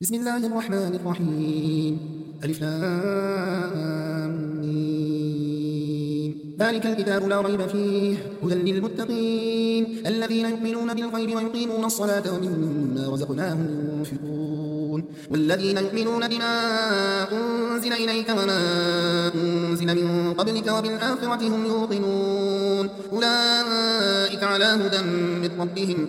بسم الله الرحمن الرحيم ألف لام ميم. ذلك الكتاب لا ريب فيه هدى للمتقين الذين يؤمنون بالغيب ويقيمون الصلاة ومما رزقناهم ينفقون والذين يؤمنون بما أنزل إليك وما أنزل من قبلك وبالآخرة هم يوقنون أولئك على هدى من ربهم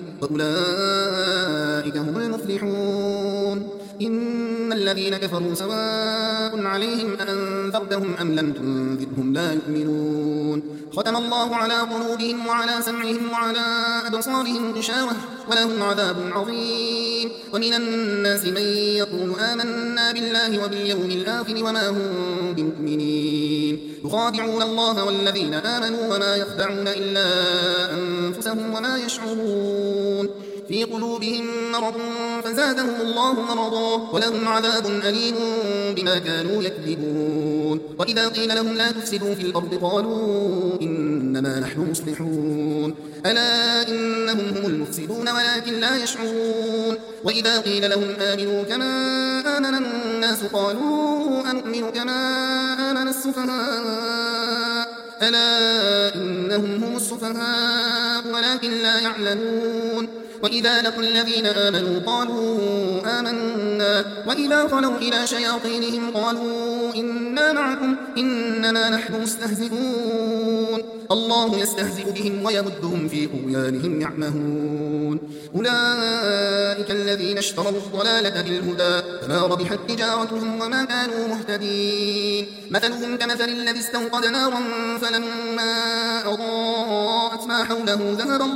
وأولئك هم المفلحون. إن الذين كفروا سواء عليهم أأنذرتهم أم لم تنذرهم لا يؤمنون. ختم الله على قلوبهم وعلى سمعهم وعلى أبصارهم غشاوة ولهم عذاب عظيم. ومن الناس من يقول آمنا بالله وباليوم الآخر وما هم بمؤمنين يخادعون الله والذين آمنوا وما يخدعون إلا أنفسهم وما يشعرون. في قلوبهم مرض فزادهم الله مرضا ولهم عذاب أليم بما كانوا يكذبون. وإذا قيل لهم لا تفسدوا في الأرض قالوا إنما نحن مصلحون ألا إنهم هم المفسدون ولكن لا يشعرون. وإذا قيل لهم آمنوا كما آمن الناس قالوا أنؤمن كما آمن السفهاء ألا إنهم هم السفهاء ولكن لا يعلمون. وإذا لقوا الذين آمنوا قالوا آمنا وإذا خلوا إلى شياطينهم قالوا إنا معكم إنما نحن مستهزئون الله يستهزئ بهم ويمدهم في طغيانهم يعمهون. أولئك الذين اشتروا الضلالة بالهدى فما ربحت تجارتهم وما كانوا مهتدين. مثلهم كمثل الذي استوقد نارا فلما أضاءت ما حوله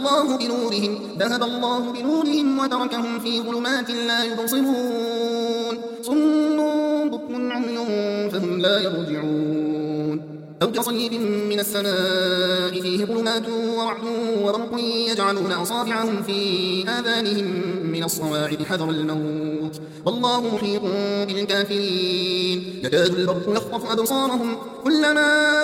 ذهب الله بنورهم وتركهم في ظلمات لا يبصرون صم بكم عمي فهم لا يرجعون. أو كصيب من السماء فيه ظلمات ورعد وبرق يجعلون أصابعهم في آذانهم من الصواعق حذر الموت والله محيط بالكافرين. يكاد البرق يخطف أبصارهم كلما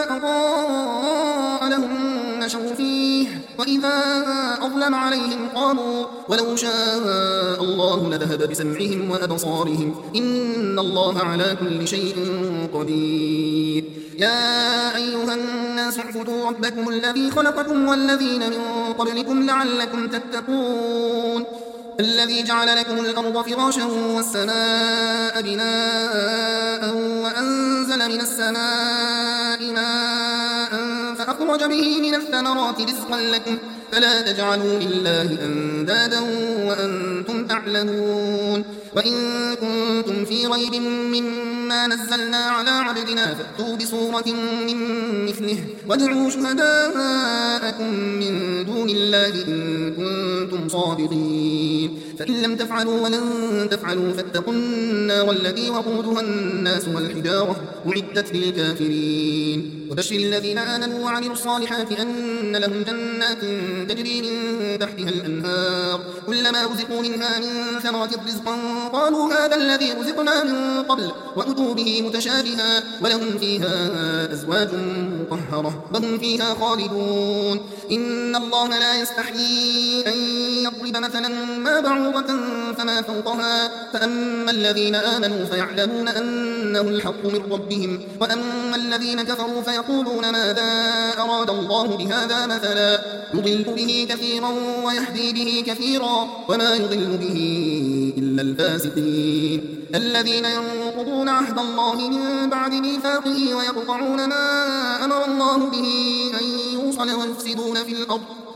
أضاء لهم مشوا فيه وإذا أظلم عليهم قاموا ولو شاء الله لذهب بسمعهم وأبصارهم إن الله على كل شيء قدير. يا أيها الناس اعبدوا ربكم الذي خلقكم والذين من قبلكم لعلكم تتقون الذي جعل لكم الأرض فراشا والسماء بناء وأنزل من السماء ماء فأخرج به من الثمرات رزقا لكم فلا تجعلوا لله أندادا وأنتم تعلمون. وإن كنتم في ريب مما نزلنا على عبدنا فأتوا بسورة من مثله وادعوا شهداءكم من دون الله إن كنتم صادقين فإن لم تفعلوا ولن تفعلوا فاتقوا النار التي وقودها الناس والحجارة أعدت للكافرين. وبشر الذين آمنوا وعملوا الصالحات أن لهم جنات تجري من تحتها الأنهار كلما رزقوا منها من ثمرة رزقا قالوا هذا الذي رزقنا من قبل وأتوا به متشابها ولهم فيها أزواج مطهرة وهم فيها خالدون. إن الله لا يستحيي أن يضرب مثلا ما بعوضة فما فوقها فأما الذين آمنوا فيعلمون أنه الحق من ربهم وأما الذين كفروا فيقولون ماذا أراد الله بهذا مثلا يضل به كثيرا ويهدي به كثيرا وما يضل به إلا الفاسقين الذين ينقضون عهد الله من بعد ميثاقه ويقطعون ما أمر الله به أن يوصل ويفسدون في الأرض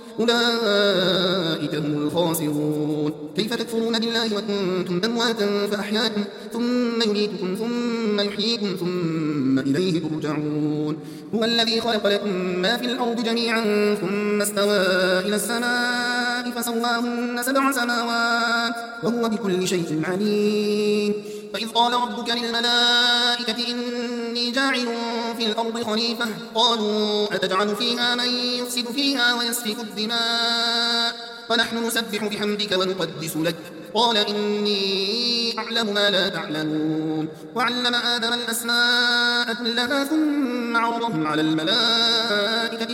أولئك هم الخاسرون. كيف تكفرون بالله وكنتم أمواتا فأحياكم ثم يميتكم ثم يحييكم ثم إليه ترجعون. هو الذي خلق لكم ما في الأرض جميعا ثم استوى إلى السماء فسواهن 7 سماوات وهو بكل شيء عليم. فإذ قال ربك للملائكة إني جاعل في الأرض خليفة قالوا أتجعل فيها من يفسد فيها ويسفك الدماء ونحن نسبح بحمدك ونقدس لك قال إني أعلم ما لا تعلمون. وعلم آدم الأسماء كلها ثم عرضهم على الملائكة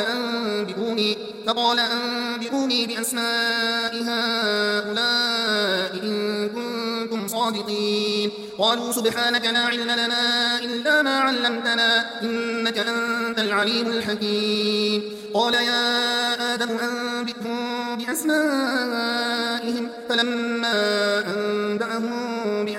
فقال أنبئوني بأسماء هؤلاء إن كنتم الصادقين. قالوا سبحانك لا علم لنا إلا ما علمتنا إنك أنت العليم الحكيم. قال يا آدم أنبئهم بأسمائهم فلما أنبأهم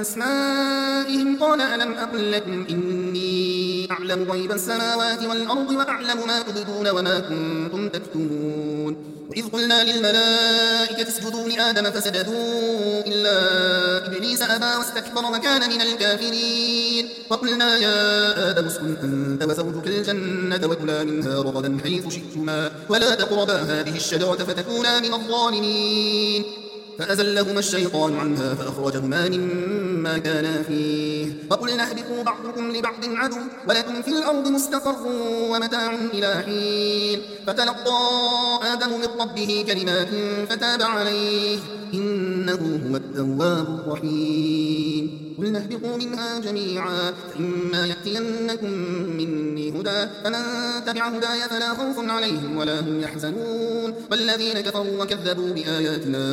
بأسمائهم قال ألم أقل لكم إني أعلم غيب السماوات والأرض وأعلم ما تبدون وما كنتم تكتمون. وإذ قلنا للملائكة اسجدوا لآدم فسجدوا إلا إبليس أبى واستكبر وكان من الكافرين. فقلنا يا آدم اسكن أنت وزوجك الجنة وكلا منها رغدا حيث شئتما ولا تقربا هذه الشجرة فتكونا من الظالمين. فأزلهما الشيطان عنها فأخرجهما مما كانا فيه. فقلنا اهبطوا بعضكم لبعض عدو ولكم في الأرض مستقر ومتاع إلى حين. فتلقى آدم من ربه كلمات فتاب عليه إنه هو التواب الرحيم. قلنا اهبطوا منها جميعا فإما يأتينكم مني هدى فمن تبع هداي فلا خوف عليهم ولا هم يحزنون. والذين كفروا وكذبوا بآياتنا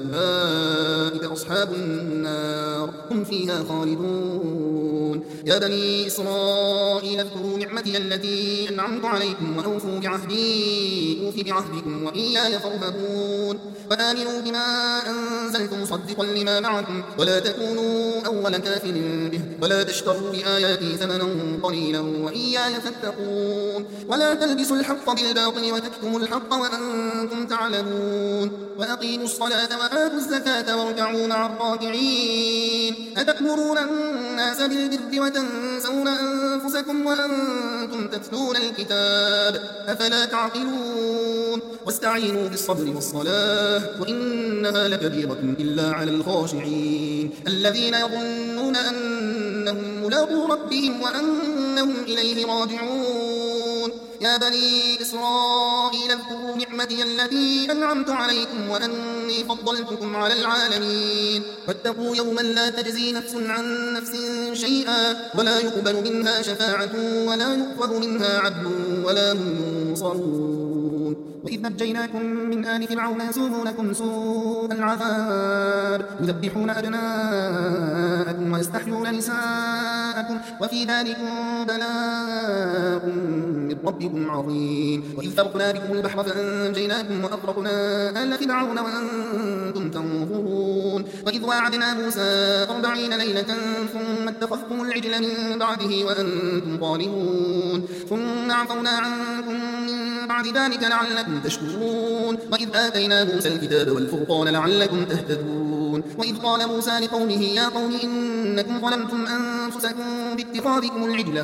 أولئك أصحاب النار هم فيها خالدون. يا بني إسرائيل اذكروا نعمتي التي أنعمت عليكم وأوفوا بعهدي أوف بعهدكم وإياي فارهبون. وآمنوا بما أنزلت مصدقا لما معكم ولا تكونوا أول كافر به ولا تشتروا بآياتي ثمنا قليلا وإياي فاتقون. ولا تلبسوا الحق بالباطل وتكتموا الحق وأنتم تعلمون. وأقيموا الصلاة وآتوا الزكاة واركعوا مع الراكعين. أتأمرون الناس بالبر وتنسون أنفسكم وأنتم تتلون الكتاب أفلا تعقلون. واستعينوا بالصبر والصلاة وإنها لكبيرة إلا على الخاشعين الذين يظنون أنهم ملاقو ربهم وأنهم إليه راجعون. يا بني إسرائيل اذكروا نعمتي التي أنعمت عليكم وأني فضلتكم على العالمين. واتقوا يوما لا تجزي نفس عن نفس شيئا ولا يقبل منها شفاعة ولا يؤخذ منها عدل ولا هم ينصرون. وإذ نجيناكم من آل فرعون يسومونكم سوء العذاب يذبحون أبناءكم ويستحيون نساءكم وفي ذلكم بلاء من ربكم عظيم. وإذ فرقنا بكم البحر فأنجيناكم وأغرقنا آل فرعون وأنتم تنظرون. وإذ واعدنا موسى 40 ليلة ثم اتخذتم العجل من بعده وأنتم ظالمون ثم عفونا عنكم من بعد ذلك لعلكم تشكرون. وإذ آتينا موسى الكتاب والفرقان لعلكم تهتدون. وإذ قال موسى لقومه يا قوم إنكم ظلمتم أنفسكم باتخاذكم العجل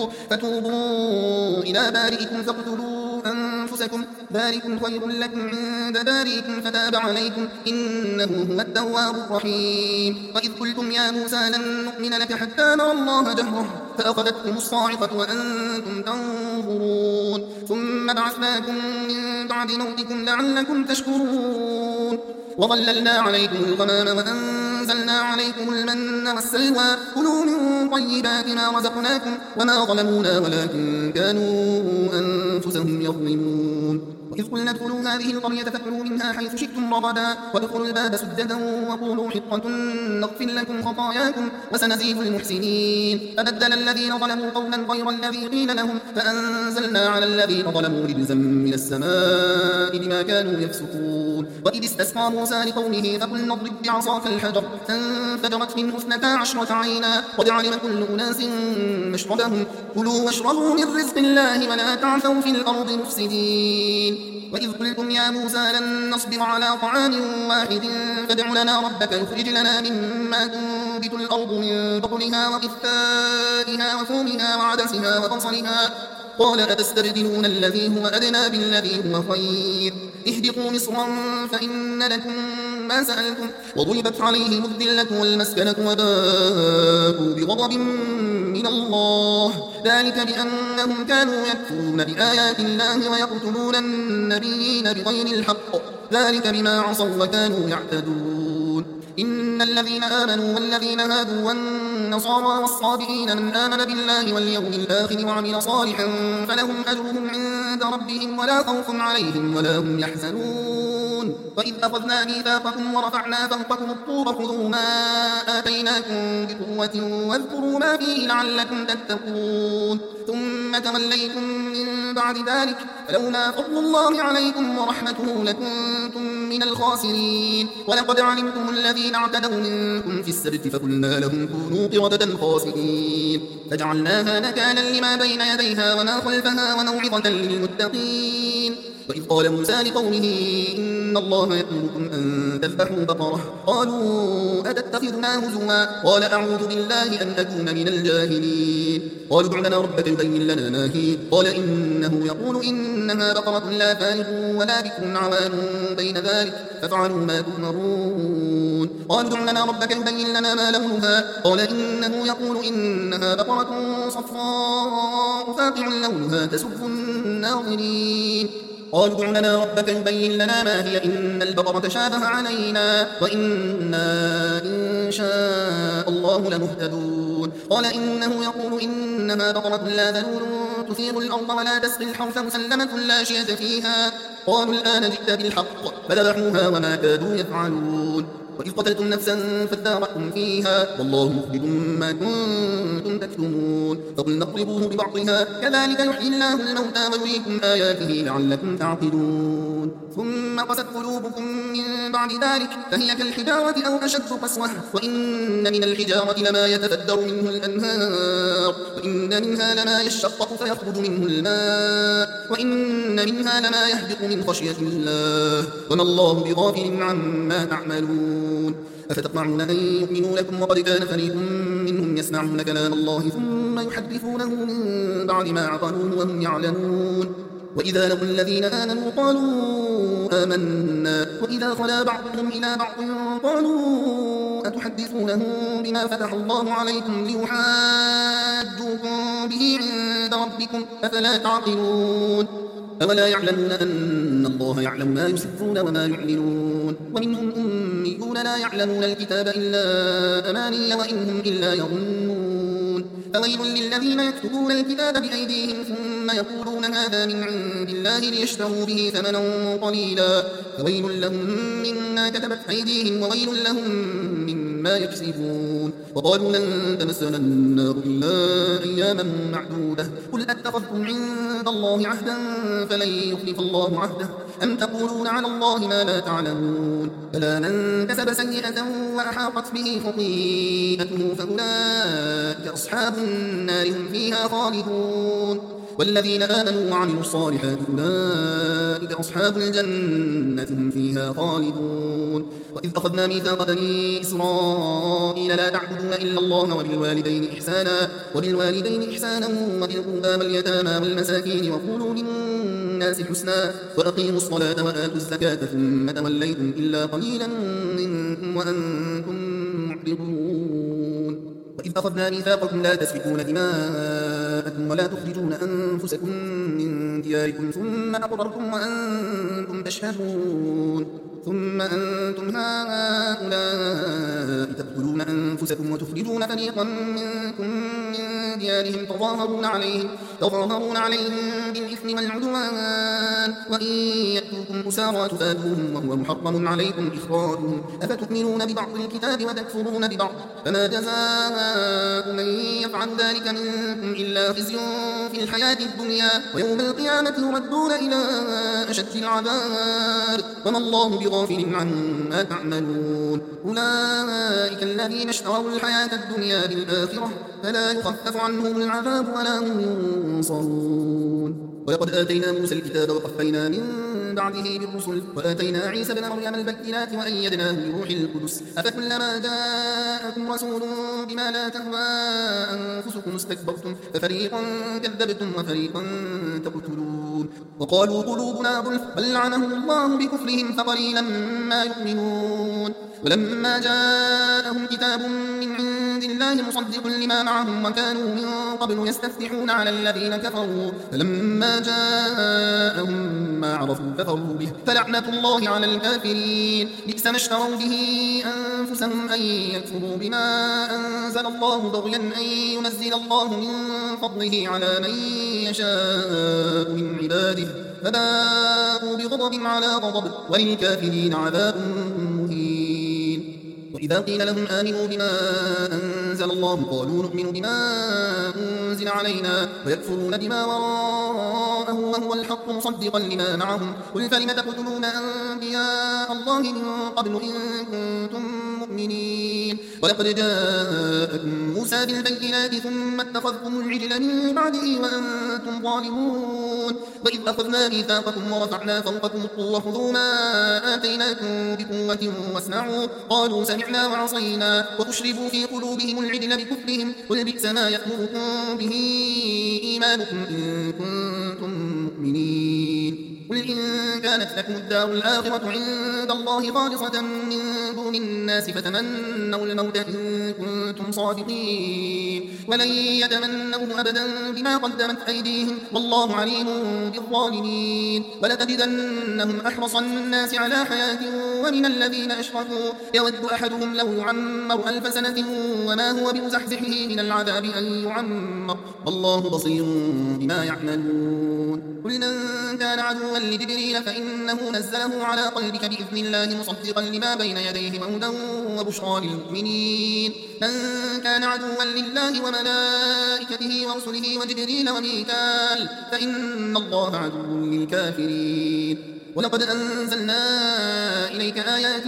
فتوبوا إلى بارئكم فاقتلوا أنفسكم ذلكم خير لكم عند بارئكم فتاب عليكم إنه هو التواب الرحيم. وإذ قلتم يا موسى لن نؤمن لك حتى نرى الله جهرة فأخذتكم الصاعقة وأنتم تنظرون ثم بعثناكم من بعد موتكم لعلكم تشكرون. وظللنا عليكم الغمام وأنزلنا عليكم المن والسلوى كلوا من طيبات ما رزقناكم وما ظلمونا ولكن كانوا أنفسهم يظلمون. وإذ قلنا ادخلوا هذه القرية فكلوا منها حيث شئتم رغدا وادخلوا الباب سجدا وقولوا حطة نغفر لكم خطاياكم وسنزيد المحسنين. فبدل الذين ظلموا قولا غير الذي قيل لهم فأنزلنا على الذين ظلموا رجزا من السماء بما كانوا يفسقون. وإذ استسقى موسى لقومه فقلنا اضرب بعصاك الحجر فانفجرت منه 12 عينا قد علم كل أناس مشربهم كلوا واشربوا من رزق الله ولا تعثوا في الأرض مفسدين. وإذ قلتم يا موسى لن نصبر على طعام واحد فادع لنا ربك يخرج لنا مما تنبت الأرض من بقلها وقثائها وفومها وعدسها وبصلها قال أتستبدلون الذي هو أدنى بالذي هو خير اهبطوا مصرا فإن لكم ما سألتم وضربت عليهم الذلة والمسكنة وباءوا بغضب من الله ذلك بأنهم كانوا يكفرون بآيات الله ويقتلون النبيين بغير الحق ذلك بما عصوا وكانوا يعتدون. إن الذين آمنوا والذين هادوا والنصارى والصابئين من آمن بالله واليوم الآخر وعمل صالحا فلهم أجرهم عند ربهم ولا خوف عليهم ولا هم يحزنون. وإذ أخذنا ميثاقكم ورفعنا فوقكم الطور خذوا ما آتيناكم بقوة واذكروا ما فيه لعلكم تتقون ثم توليتم من بعد ذلك فلولا فضل الله عليكم ورحمته لكنتم من الخاسرين ولقد علمتم الذين اعتدوا منكم في السبت فقلنا لهم كونوا قردة خاسئين فجعلناها نكالا لما بين يديها وما خلفها وموعظة للمتقين وإذ قال موسى لقومه إن الله يأمركم أن تذبحوا بقرة قالوا أتتخذنا هزوا قال أعوذ بالله أن أكون من الجاهلين قالوا ادع لنا ربك يبين لنا ما هي قال إنه يقول إنها بقرة لا فارغ ولا بكر عوان بين ذلك فافعلوا ما تؤمرون قالوا ادع لنا ربك يبين لنا ما لونها قال إنه يقول إنها بقرة صفراء فاقع لونها تسر الناظرين قالوا ادع لنا ربك يبين لنا ما هي إن البقرة تشابه علينا وإنا إن شاء الله لمهتدون قال إنه يقول إنها بقرة لا ذلول تثير الأرض ولا تسقي الحرث مسلمة لا شية فيها قالوا الآن جئت بالحق فذبحوها وما كادوا يفعلون وإذ قتلتم نفسا فادارأتم فيها والله مخرج ما كنتم تكتمون فقلنا اضربوه ببعضها كذلك يحيي الله الموتى ويريكم آياته لعلكم تعقلون ثم قست قلوبكم من بعد ذلك فهي كالحجارة أو أشد قسوة وإن من الحجارة لما يتفجر منه الأنهار وإن منها لما يشقق فيخرج منه الماء وإن منها لما يهبط من خشية الله وما الله بغافل عما تعملون أفتطمعون أن يؤمنوا لكم وقد كان فريق منهم يسمعون كلام الله ثم يحدثونه من بعد ما عقلوه وهم يعلمون وإذا لقوا الذين آمنوا قالوا آمنا وإذا خلا بعضهم إلى بعض قالوا أتحدثونهم بما فتح الله عليكم ليحاجوكم به عند ربكم أفلا تعقلون أولا يعلمون أن الله يعلم ما يسرون وما يعلنون ومنهم أميون لا يعلمون الكتاب إلا أماني وإنهم إلا يظنون فويل للذين يكتبون الكتاب بأيديهم ثم يقولون هذا من عند الله ليشتروا به ثمنا قليلا فويل لهم مما كتبت أيديهم وويل لهم مما يكسبون وقالوا لن تمسنا النار إلا أياما معدودة قل أتخذتم عند الله عهدا فلن يخلف الله عهده أم تقولون على الله ما لا تعلمون فلا من كسب سيئة وأحاطت به خطيئته فأولئك أصحاب النار هم فيها خالدون والذين آمنوا وعملوا الصالحات أولئك أصحاب الجنة هم فيها خالدون وإذ أخذنا ميثاق بني إسرائيل لا تعبدون إلا الله وبالوالدين إحسانا وذي القربى واليتامى والمساكين وقولوا للناس حسنا وأقيموا الصلاة وآتوا الزكاة ثم توليتم إلا قليلا منكم وأنتم معرضون وإذ أخذنا ميثاقكم لا تسفكون دماءكم ولا تخرجون أنفسكم من دياركم ثم أقررتم وأنتم تشهدون ثم أنتم هؤلاء تقتلون أنفسكم وتخرجون فريقا منكم من ديارهم تظاهرون عليهم بالإثم والعدوان وإن يأتوكم أسارى تفادوهم وهو محرم عليكم إخراجهم أفتؤمنون ببعض الكتاب وتكفرون ببعض فما جزاء من يفعل ذلك منكم إلا خزي في الحياة الدنيا ويوم القيامة يردون إلى أشد العذاب وما الله بغافل عما تعملون أولئك الذين اشتروا الحياة الدنيا بالآخرة فلا يخفف عنهم العذاب ولا هم ينصرون ولقد آتينا موسى الكتاب وقفينا من بعده بالرسل وآتينا عيسى بن مريم البينات وأيدناه بروح القدس أفكلما جاءكم رسول بما لا تهوى أنفسكم استكبرتم ففريقا كذبتم وفريقا تقتلون وقالوا قلوبنا غلف بل لعنهم الله بكفرهم فقليلا ما يؤمنون ولما جاءهم كتاب من عند الله مصدق لما معهم وكانوا من قبل يستفتحون على الذين كفروا فلما جاءهم ما عرفوا كفروا به فلعنة الله على الكافرين بئس ما اشتروا به أنفسهم أن يكفروا بما أنزل الله بغيا أن ينزل الله من فضله على من يشاء من عباده فباءوا بغضب على غضب وللكافرين عذاب مهين. وإذا قيل لهم آمنوا بما أنزل الله قالوا نؤمن بما أنزل علينا ويكفرون بما وراءه وهو الحق مصدقا لما معهم قل فلم تقتلون أنبياء الله من قبل إن كنتم مؤمنين ولقد جاءكم موسى بالبينات ثم اتخذتم العجل من بعده وأنتم ظالمون وإذ أخذنا ميثاقكم ورفعنا فوقكم الطور خذوا ما آتيناكم بقوة واسمعوا قالوا سمعنا وعصينا وأشربوا في قلوبهم العجل بكفرهم قل بئس ما يأمركم به إيمانكم إن كنتم مؤمنين قل إن كانت لكم الدار الآخرة عند الله خالصة من دون الناس فتمنوا الموت إن كنتم صادقين ولن يتمنوه أبدا بما قدمت أيديهم والله عليم بالظالمين ولتجدنهم أحرص الناس على حياة ومن الذين أشركوا يود أحدهم لو يعمر 1000 سنة وما هو بمزحزحه من العذاب أن يعمر والله بصير بما يعملون قل من كان عدوا لجبريل فإنه نزله على قلبك بإذن الله مصدقا لما بين يديه وهدى وبشرى للمؤمنين من كان عدوا لله وملائكته ورسله وجبريل وميكال فإن الله عدو للكافرين ولقد أنزلنا إليك آيات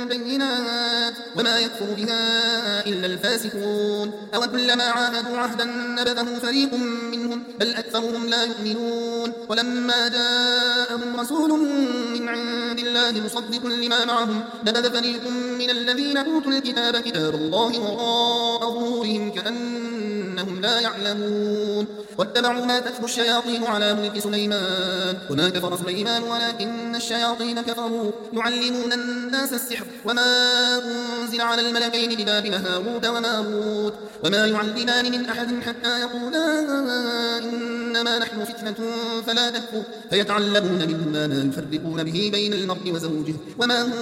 بينات وما يكفر بها إلا الفاسقون أو كلما عاهدوا عهدا نبذه فريق منهم بل أكثرهم لا يؤمنون ولما جاءهم رسول من عند الله مصدق لما معهم نبذ فريق من الذين أوتوا الكتاب كتاب الله وراء ظهورهم كأنهم لا يعلمون واتبعوا ما تتلو الشياطين على ملك سليمان وما كفر سليمان ولكن الشياطين كفروا يعلمون الناس السحر وما أنزل على الملكين ببابل هاروت وماروت وما يعلمان من أحد حتى يقولا إنما نحن فتنة فلا تكفر فيتعلمون منهما ما يفرقون به بين المرء وزوجه وما هم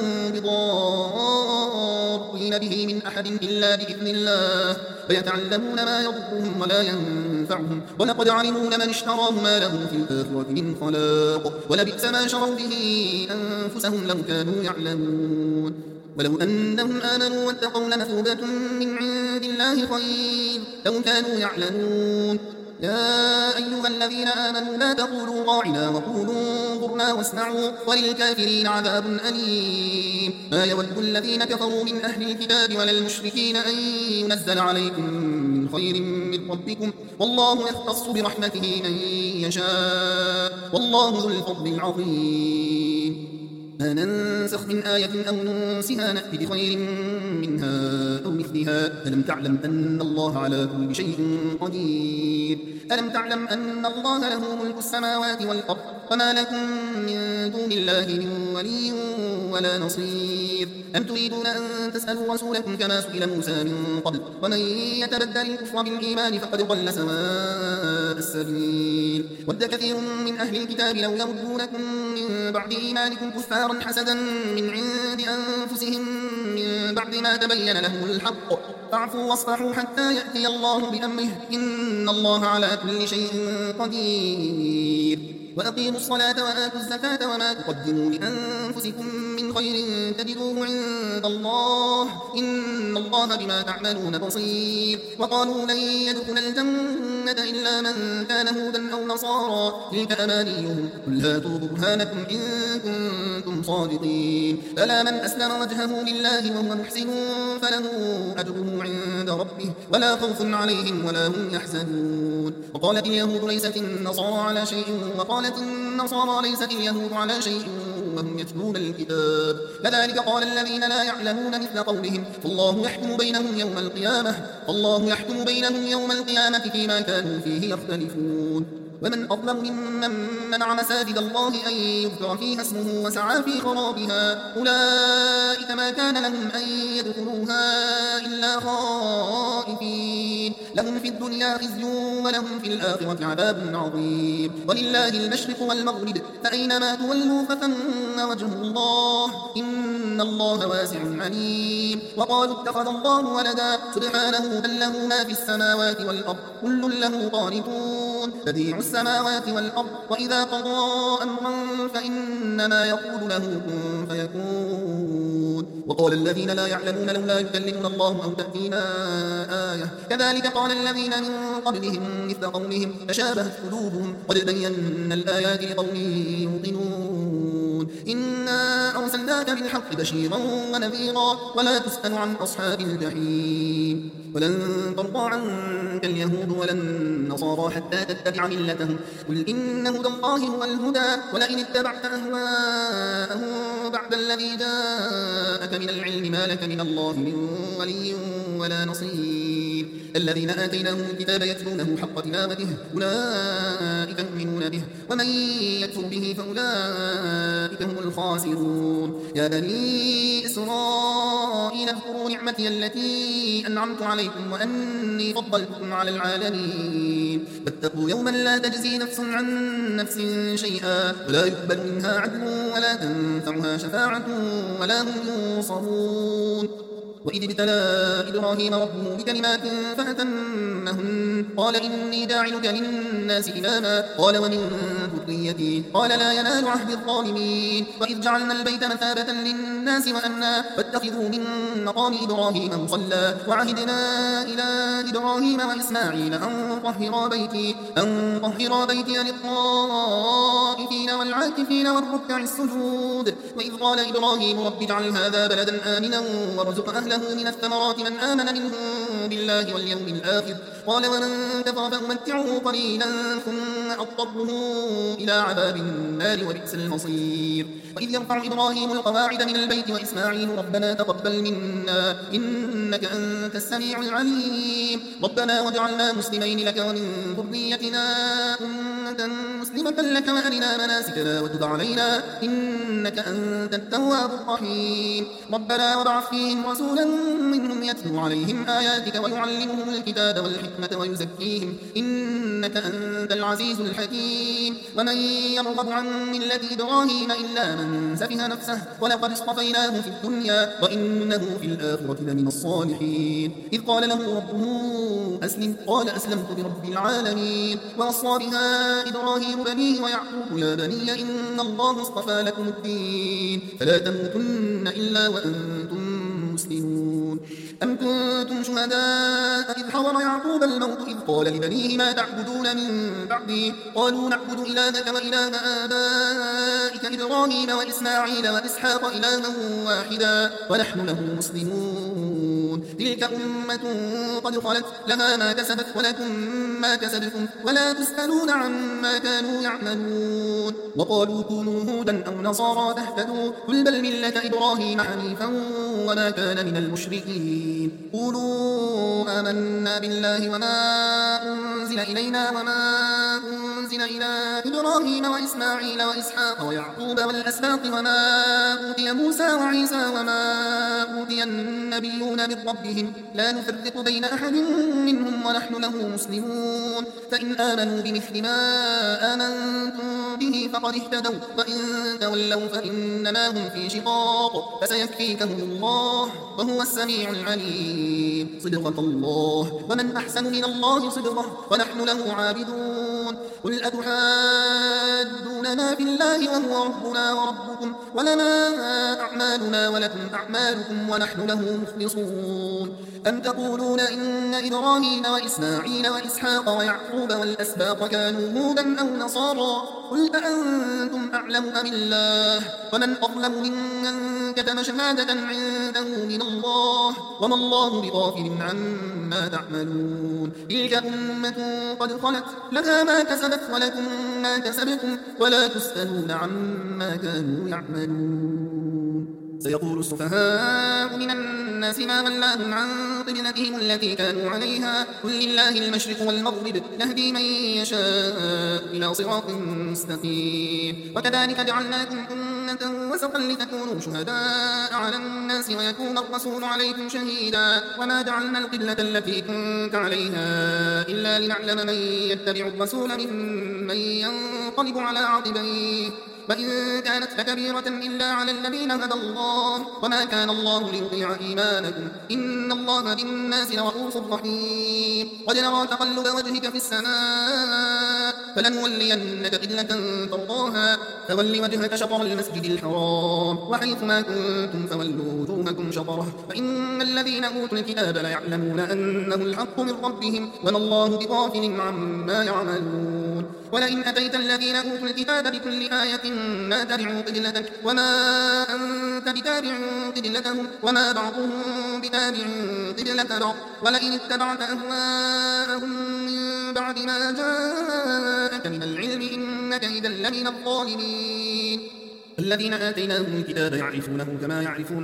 بضارين به من أحد إلا بإذن الله فيتعلمون ما يضرهم ولا ينفعهم ولقد علموا لمن اشتراه ما له في الآخرة من خلاق ولبئس ما شروا به أنفسهم لو كانوا يعلمون ولو أنهم آمنوا واتقوا لمثوبة من عند الله خير لو كانوا يعلمون يا أيها الذين آمنوا لا تقولوا راعنا وقولوا انظرنا واسمعوا وللكافرين عذاب أليم ما يود الذين كفروا من أهل الكتاب ولا المشركين أن ينزل عليكم من خير من ربكم والله يختص برحمته من يشاء والله ذو الفضل العظيم ما ننسخ من آية أو ننسها نأتي بخير منها أو مثلها ألم تعلم أن الله على كل شيء قدير ألم تعلم أن الله له ملك السماوات والأرض وما لكم من دون الله من ولي ولا نصير أم تريدون أن تسألوا رسولكم كما سئل موسى من قبل ومن يتبدل الكفر بالإيمان فقد ضل سواء السبيل ود كثير من أهل الكتاب لو يردونكم من بعد إيمانكم كفارا حسدا من عند أنفسهم من بعد ما تبين لهم الحق فاعفوا واصفحوا حتى يأتي الله بأمره إن الله على كل شيء قدير وأقيموا الصلاة وآتوا الزكاة وما تقدموا لأنفسكم من خير تجدوه عند الله إن الله بما تعملون بصير وقالوا لن يدخل الجنة إلا من كان هودا أو نصارى تلك أمانيهم قل هاتوا برهانكم إن كنتم صادقين فلا من أسلم وجهه لله وهو محسن فله أجره عند ربه ولا خوف عليهم ولا هم يحزنون وقالت اليهود ليست النصارى على شيء وقالت النصارى ليست اليهود على شيء وهم يتلون الكتاب كذلك قال الذين لا يعلمون مثل قولهم فالله يحكم بينهم يوم القيامة فيما كانوا فيه يختلفون ومن أظلم ممن منع مساجد الله أن يذكر فيها اسمه وسعى في خرابها أولئك ما كان لهم أن يدخلوها إلا خائفين لهم في الدنيا خزي ولهم في الآخرة عذاب عظيم ولله المشرق والمغرب فأينما تولوا فثم وجه الله إن إن الله واسع عليم. وقالوا اتخذ الله ولدا سبحانه بل له ما في السماوات والأرض كل له قانتون بديع السماوات والأرض وإذا قضى أمرا فإنما يقول له كن فيكون. وقال الذين لا يعلمون لولا يكلمنا الله أو تأتينا آية كذلك قال الذين من قبلهم مثل قولهم تشابهت قلوبهم قد بينا الآيات لقوم يوقنون. إنا أرسلناك بالحق بشيرا ونذيرا ولا تسأل عن أصحاب الجحيم. ولن ترضى عنك اليهود ولا النصارى حتى تتبع ملتهم قل إن هدى الله هو الهدى ولئن اتبعت أهواءهم بعد الذي جاءك من العلم ما لك من الله من ولي ولا نصير. الذين آتيناهم الكتاب يتلونه حق تلاوته أولئك يؤمنون به ومن يكفر به فأولئك هم الخاسرون. يا بني إسرائيل اذكروا نعمتي التي أنعمت عليكم وأني فضلتكم على العالمين. واتقوا يوما لا تجزي نفس عن نفس شيئا ولا يقبل منها عدل ولا تنفعها شفاعة ولا هم ينصرون. وإذ ابتلى إبراهيم ربه بكلمات فأتمهن قال إني جاعلك للناس إماما قال ومن ذريتي قال لا ينال عهد الظالمين. وإذ جعلنا البيت مثابة للناس وأمنا واتخذوا من مقام إبراهيم مصلى وعهدنا إلى إبراهيم وإسماعيل أن طهرا بيتي للطائفين والعاكفين والركع السجود. وإذ قال إبراهيم رب اجعل هذا بلدا آمنا وارزق أهله من الثمرات من آمن منهم بالله واليوم الآخر قال ومن كفر فأمتعه قليلا ثم أضطره إلى عذاب النار وبئس المصير. وإذ يرفع إبراهيم القواعد من البيت وإسماعيل ربنا تقبل منا إنك أنت السميع العليم ربنا واجعلنا مسلمين لك ومن ذريتنا أمة مسلمة لك وأرنا مناسكنا وتب علينا إنك أنت التواب الرحيم. ربنا وابعث فيهم رسولا منهم يتلو عليهم آياتك ويعلمهم الكتاب والحكمة ويزكيهم إنك أنت العزيز الحكيم. ومن يرغب عن ملة إبراهيم إلا من سفه نفسه ولقد اصطفيناه في الدنيا وإنه في الآخرة لمن الصالحين. إذ قال له ربه أسلم قال أسلمت برب العالمين. ووصى بها إبراهيم بنيه ويعقوب يا بني إن الله اصطفى لكم الدين فلا تموتن إلا وأنتم مسلمون. أم كنتم شهداء إذ حضر يعقوب الموت إذ قال لبنيه ما تعبدون من بعدي قالوا نعبد إلهك وإله آبائك إبراهيم وإسماعيل وإسحاق إلها واحدا ونحن له مسلمون. تلك أمة قد خلت لها ما كسبت ولكم ما كسبتم ولا تسألون عما كانوا يعملون. وقالوا كونوا هودا أو نصارى تهتدوا قل بل ملة إبراهيم حنيفا وما كان من المشركين. قولوا آمنا بالله وما أنزل إلينا وما أنزل إلى إبراهيم وإسماعيل وإسحاق ويعقوب والأسباط وما أوتي موسى وعيسى وما أوتي النبيون من ربهم لا نفرق بين أحد منهم ونحن له مسلمون. فإن آمنوا بمثل ما آمنتم به فقد اهتدوا وإن تولوا فإنما هم في شقاق فسيكفيكهم الله وهو السميع العليم. صدق الله ومن أحسن من الله صدقه ونحن له عابدون. قل أتحاجوننا في الله وهو ربنا وربكم ولنا أعمالنا ولكم أعمالكم ونحن له مخلصون. أم تقولون إن إبراهيم وإسماعيل وإسحاق ويعقوب والأسباط كانوا هودا أو نصارى قل أأنتم أعلم أم الله ومن أظلم ممن كتم شهادة عنده من الله وما الله بغافل عما تعملون. تلك أمة قد خلت لها ما كسبت ولكم ما كسبتم ولا تسألون عما كانوا يعملون. سيقول السفهاء من الناس ما ولاهم عن قبلتهم التي كانوا عليها قل لله المشرق والمغرب نهدي من يشاء إلى صراط مستقيم. وكذلك جعلناكم أمة وسطا لتكونوا شهداء على الناس ويكون الرسول عليكم شهيدا وما جعلنا القبلة التي كنت عليها إلا لنعلم من يتبع الرسول ممن ينقلب على عقبيه وإن كانت لكبيرة إلا على الذين هدى الله وما كان الله ليضيع إيمانكم إن الله بالناس لرؤوف رحيم قد نرى تقلب وجهك في السماء فلنولينك قبلة ترضاها فول وجهك شطر المسجد الحرام وحيث ما كنتم فولوا وجوهكم شطره فإن الذين أوتوا الكتاب ليعلمون أنه الحق من ربهم وما الله بغافل عما يعملون ولئن أتيت الذين أوتوا الكتاب بكل آية ما تبعوا قبلتك وما أنت بتابع قبلتهم وما بعضهم بتابع قبلة بعض ولئن اتبعت أهواءهم من بعد ما جاءك من العلم إنك إذا لمن الظالمين الذين آتيناهم الكتاب يعرفونه كما يعرفون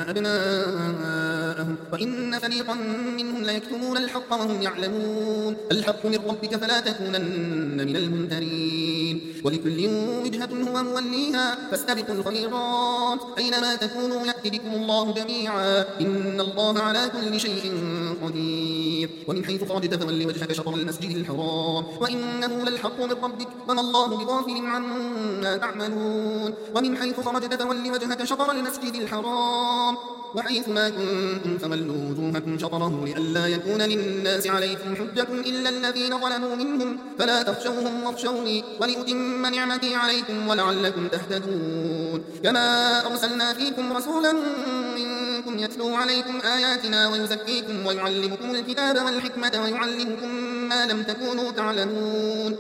أبناءهم وإن فريقا منهم ليكتمون الحق وهم يعلمون الحق من ربك فلا تكونن من الممترين ولكل وجهة هو موليها فاستبقوا الخيرات أينما تكونوا يأتي بكم الله جميعا إن الله على كل شيء قدير ومن حيث خرجت فول وجهك شطر المسجد الحرام وإنه للحق من ربك وما الله بغافل عما تعملون ومن حيث خرجت فول وجهك شطر المسجد الحرام وحيث ما كنتم فولوا وجوهكم شطره لئلا يكون للناس عليكم حجة إلا الذين ظلموا منهم فلا تخشوهم واخشوني ولأتم نعمتي عليكم ولعلكم تهتدون كما أرسلنا فيكم رسولا منكم يتلو عليكم آياتنا ويزكيكم ويعلمكم الكتاب والحكمة ويعلمكم ما لم تكونوا تعلمون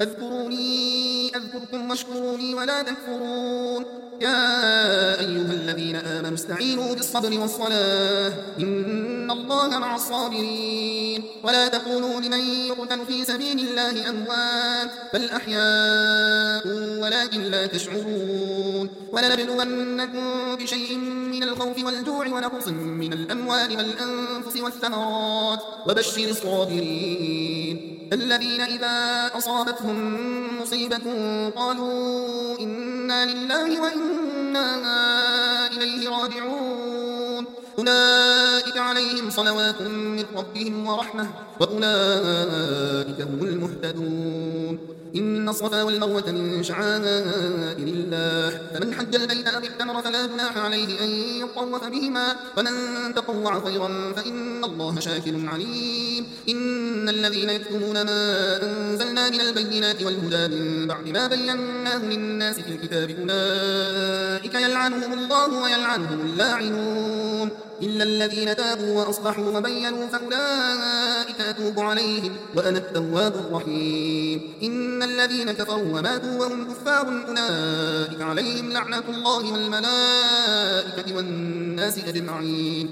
فاذكروني أذكركم واشكروني ولا تكفرون يا أيها الذين آمنوا استعينوا بالصبر والصلاة إن الله مع الصابرين ولا تقولوا لمن يقتل في سبيل الله أموات بل أحياء ولكن لا تشعرون ولنبلونكم بشيء من الخوف والجوع ونقص من الأموال والأنفس والثمرات وبشر الصابرين الذين إذا أصابتهم مصيبة قالوا إنا لله وإنا إليه راجعون أولئك عليهم صلوات من ربهم ورحمة وأولئك هم المهتدون إن الصفا والمروة من شعائر الله فمن حج البيت أو اعتمر فلا جناح عليه أن يطوف بهما ومن تطوع خيرا فإن الله شاكر عليم إن الذين يكتمون ما أنزلنا من البينات والهدى من بعد ما بيناه للناس في الكتاب أولئك يلعنهم الله ويلعنهم اللاعنون إلا الذين تابوا وأصلحوا وبينوا فأولئك أتوب عليهم وأنا التواب الرحيم إن الذين كفروا وماتوا وهم كفار أولئك عليهم لعنة الله والملائكة والناس أجمعين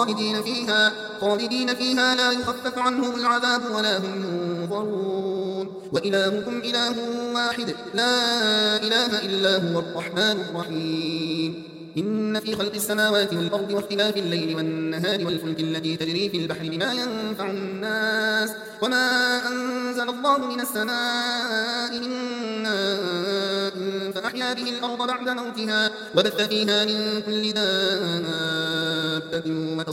خالدين فيها لا يخفف عنهم العذاب ولا هم ينظرون وإلهكم إله واحد لا إله إلا هو الرحمن الرحيم إن في خلق السماوات والأرض واختلاف الليل والنهار والفلك التي تجري في البحر بما ينفع الناس وما أنزل الله من السماء من ماء فأحيا به الأرض بعد موتها وبث فيها من كل دابة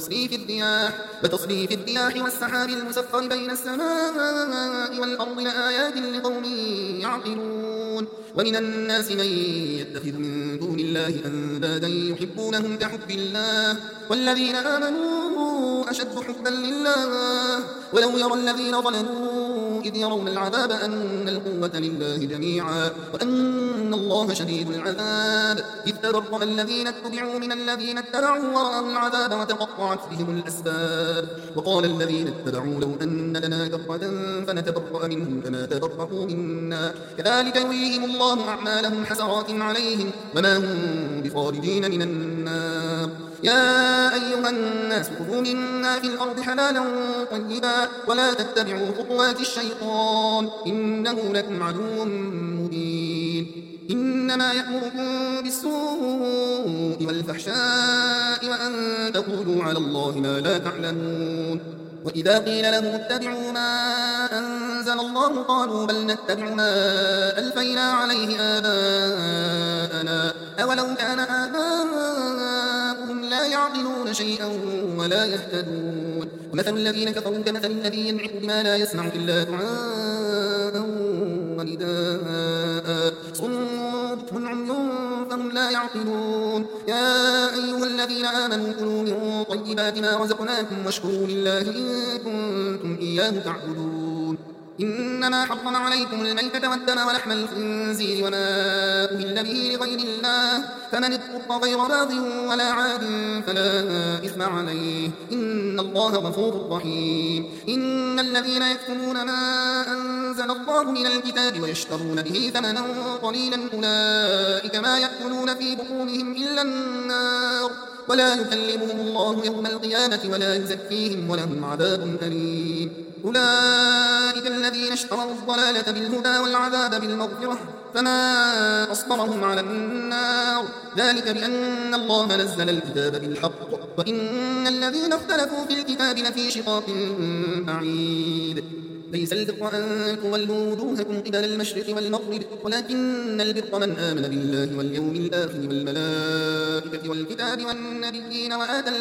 وتصريف الرياح والسحاب المسخر بين السماء والأرض لآيات لقوم يعقلون ومن الناس من يتخذ من دون الله أندادا يحبونهم كحب الله والذين آمنوا أشد حبا لله ولو يرى الذين ظلموا إذ يرون العذاب أن القوة لله جميعا وأن الله شديد العذاب إذ تبرأ الذين اتبعوا من الذين اتبعوا ورأوا العذاب وتقطعت بهم الأسباب وقال الذين اتبعوا لو أن لنا كرة فنتبرأ منهم كما تبرأوا منا كذلك يريهم الله أعمالهم حسرات عليهم وما هم بخارجين من النار يا أيها الناس خذوا مما في الأرض حلالا طيبا ولا تتبعوا خطوات الشيطان إنه لكم عدو مبين إنما يأمركم بالسوء والفحشاء وأن تقولوا على الله ما لا تعلمون وإذا قيل لهم اتبعوا ما أنزل الله قالوا بل نتبع ما ألفينا عليه آباءنا أولو كان آباؤهم لا يعقلون شيئا ولا يهتدون ومثل الذين كفروا كمثل الذي ينعق بما لا يسمع إلا دعاء ونداء صم بكم عمي لا يعقلون. يا أيها الذين آمنوا كلوا من طيبات ما رزقناكم واشكروا لله إن كنتم إياه تعبدون. إنما حرم عليكم الميتة والدم ولحم الخنزير وما أهل به لغير الله، فمن اضطر غير باغ ولا عاد فلا إثم عليه، إن الله غفور رحيم. إن الذين يكتمون ما أنزل الله من الكتاب ويشترون به ثمنا قليلا أولئك ما يأكلون في بطونهم إلا النار، ولا يكلمهم الله يوم القيامة ولا يزكيهم ولهم عذاب أليم. أولئك الذين اشتروا الضلالة بالهدى والعذاب بالمغفرة، فما أصبرهم على النار، ذلك بأن الله نزل الكتاب بالحق وإن الذين اختلفوا في الكتاب لفي شقاق بعيد. ليس البر أن تولوا وجوهكم قبل المشرق والمغرب، ولكن البر من آمن بالله واليوم الآخر والملائكة والكتاب والنبيين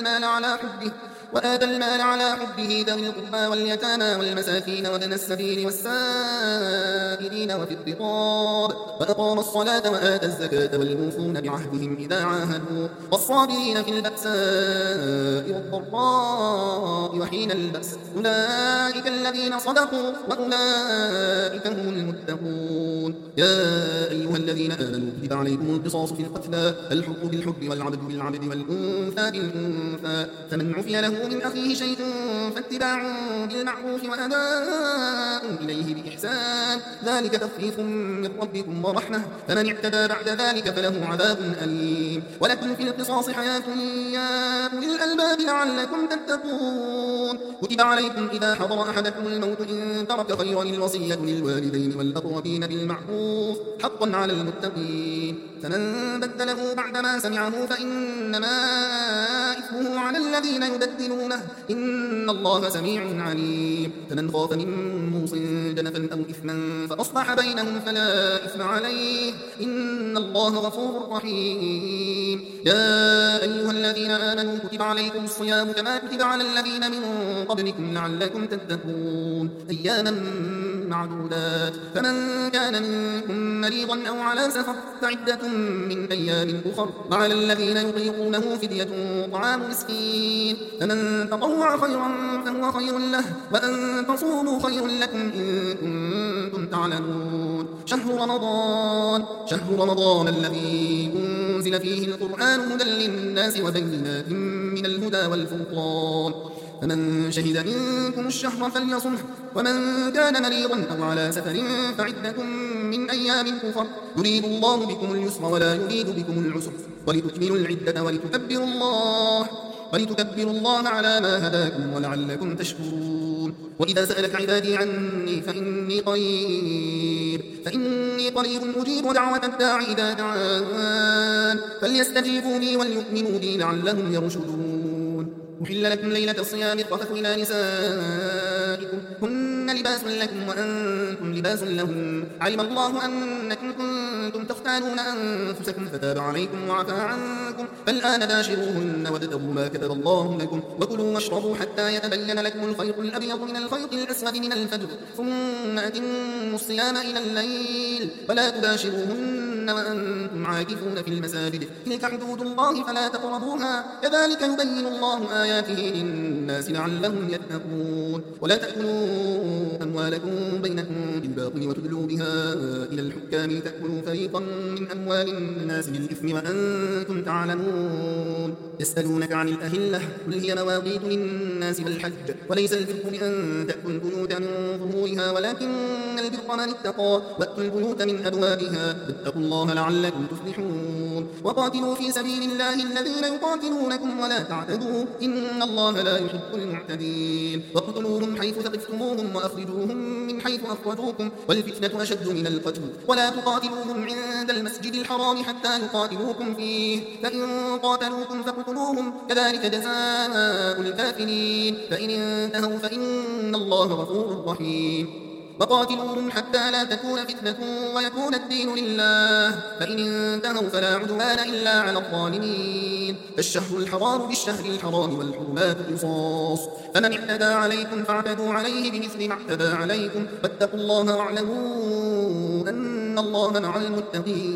وآتى المال على حبه ذوي القربى واليتامى والمساكين وابن السبيل والسائلين وفي الرقاب، وأقام الصلاة وآتى الزكاة والموفون بعهدهم إذا عاهدوا، والصابرين في البأساء والضراء وحين البأس، أولئك الذين صدقوا وأولئك هم المتقون. يا أيها الذين آمنوا كتب عليكم القصاص في القتلى، الحر بالحر والعبد بالعبد والأنثى بالأنثى، فمن عفي له من أخيه شيء فاتباع بالمعروف وأداء إليه بإحسان، ذلك تخفيف من ربكم ورحمة، فمن اعتدى بعد ذلك فله عذاب أليم. ولكم في القصاص حياة يا أولي الألباب لعلكم تتقون. كتب عليكم إذا حضر أحدكم الموت إن ترك خيرا الوصية للوالدين والأقربين بالمعروف حقا على المتقين، فمن بدله بعدما سمعه فإنما إثمه على الذين يبدلونه، إن الله سميع عليم. فمن خاف من موص جنفا أو إثما فأصلح بينهم فلا إثم عليه، إن الله غفور رحيم. يا أيها الذين آمنوا كتب عليكم الصيام كما كتب على الذين من قبلكم لعلكم تتقون، أياما معدودات، فمن كان منكم مريضا أو على سفر فعدة من أيام أخر، وعلى الذين يطيقونه فدية طعام مسكين، فمن تطوع خيرا فهو خير له، وأن تصوموا خير لكم إن كنتم تعلمون. شهر رمضان الذي أنزل فيه القرآن هدى للناس وبينات من الهدى والفرقان، فمن شهد منكم الشهر فليصمه، ومن كان مريضا أو على سفر فعدة من أيام أخر، يريد الله بكم اليسر ولا يريد بكم العسر، ولتكملوا العدة ولتكبروا الله على ما هداكم ولعلكم تشكرون. وإذا سألك عبادي عني فإني قريب أجيب دعوة الداعي إذا دعان، فليستجيبوا لي وليؤمنوا بي لعلهم يرشدون. أحل لكم ليلة الصيام الرفث إلى نسائكم هن لباس لكم وأنتم لباس لهم، علم الله أنكم كنتم تختانون أنفسكم فتاب عليكم وعفى عنكم، فالآن باشروهن وابتغوا ما كتب الله لكم، وكلوا واشربوا حتى يتبين لكم الخيط الأبيض من الخيط الأسود من الفجر، ثم أتموا الصيام إلى الليل، ولا تباشروهن وأنتم عاكفون في المساجد، تلك حدود الله فلا تقربوها، كذلك يبين الله آياته للناس لعلهم يتقون. ولا تأكلوا أموالكم بينكم بالباطل وتدلوا بها إلى الحكام تأكلوا فريقا من أموال الناس بالإثم وأنتم تعلمون. يسألونك عن الأهلة قل هي مواقيت للناس والحج، وليس البر بأن تأتوا البيوت من ظهورها، ولكن البر من اتقى، وأتوا البيوت من أبوابها، واتقوا الله لعلكم تفلحون. وقاتلوا في سبيل الله الذين يقاتلونكم ولا تعتدوا، إن الله لا يحب المعتدين. واقتلوهم حيث ثقفتموهم وأخرجوهم من حيث أخرجوكم، والفتنة أشد من القتل، ولا تقاتلوهم عند المسجد الحرام حتى يقاتلوكم فيه، فإن قاتلوكم فاقتلوهم، كذلك جزاء الكافرين، فإن انتهوا فإن الله غفور رحيم. وقاتلوهم حتى لا تكون فتنة ويكون الدين لله، فإن انتهوا فلا عدوان إلا على الظالمين. الشهر الحرام بالشهر الحرام والحرمات قصاص، فمن اعتدى عليكم فاعتدوا عليه بمثل ما اعتدى عليكم، واتقوا الله واعلموا أن الله مع المتقين.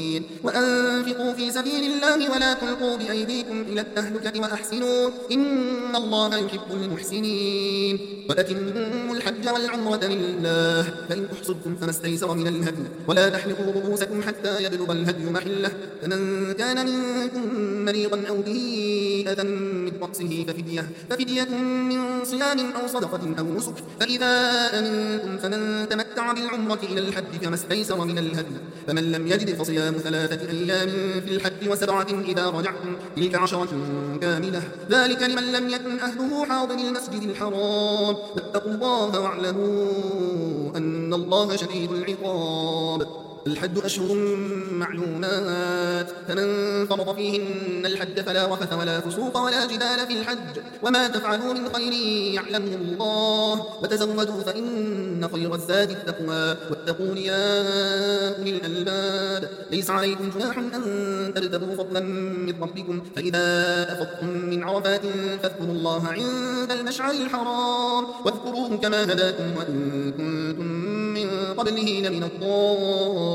المتقين وأنفقوا في سبيل الله ولا تلقوا بأيديكم إلى التهلكة وأحسنوا إن الله يحب المحسنين وأتموا الحج والعمرة لله فإن أحصرتم فما استيسر من الهدي ولا تحلقوا رؤوسكم حتى يبلغ الهدي محله فمن كان منكم مريضا أو به أذى من رأسه ففدية من صيام أو صدقة أو نسك فإذا أمنتم فمن تمتع بالعمرة إلى الحج فما استيسر من الهدي فمن لم يجد فصيام 3 أيام في الحج و7 إذا رجعتم تلك 10 كاملة ذلك لمن لم يكن أهله حاضر المسجد الحرام فاتقوا الله واعلموا أن الله شديد العقاب الحج أشهر معلومات فمن فرض فيهن الحج فلا رفث ولا فسوق ولا جدال في الحج وما تفعلوا من خير يعلمه الله وتزودوا فإن خير الزاد التقوى واتقون يا أولي الألباب ليس عليكم جناح أن تبتغوا فضلا من ربكم فإذا أفضتم من عرفات فاذكروا الله عند المشعر الحرام واذكروه كما هداكم وإن كنتم من قبله لمن الضالين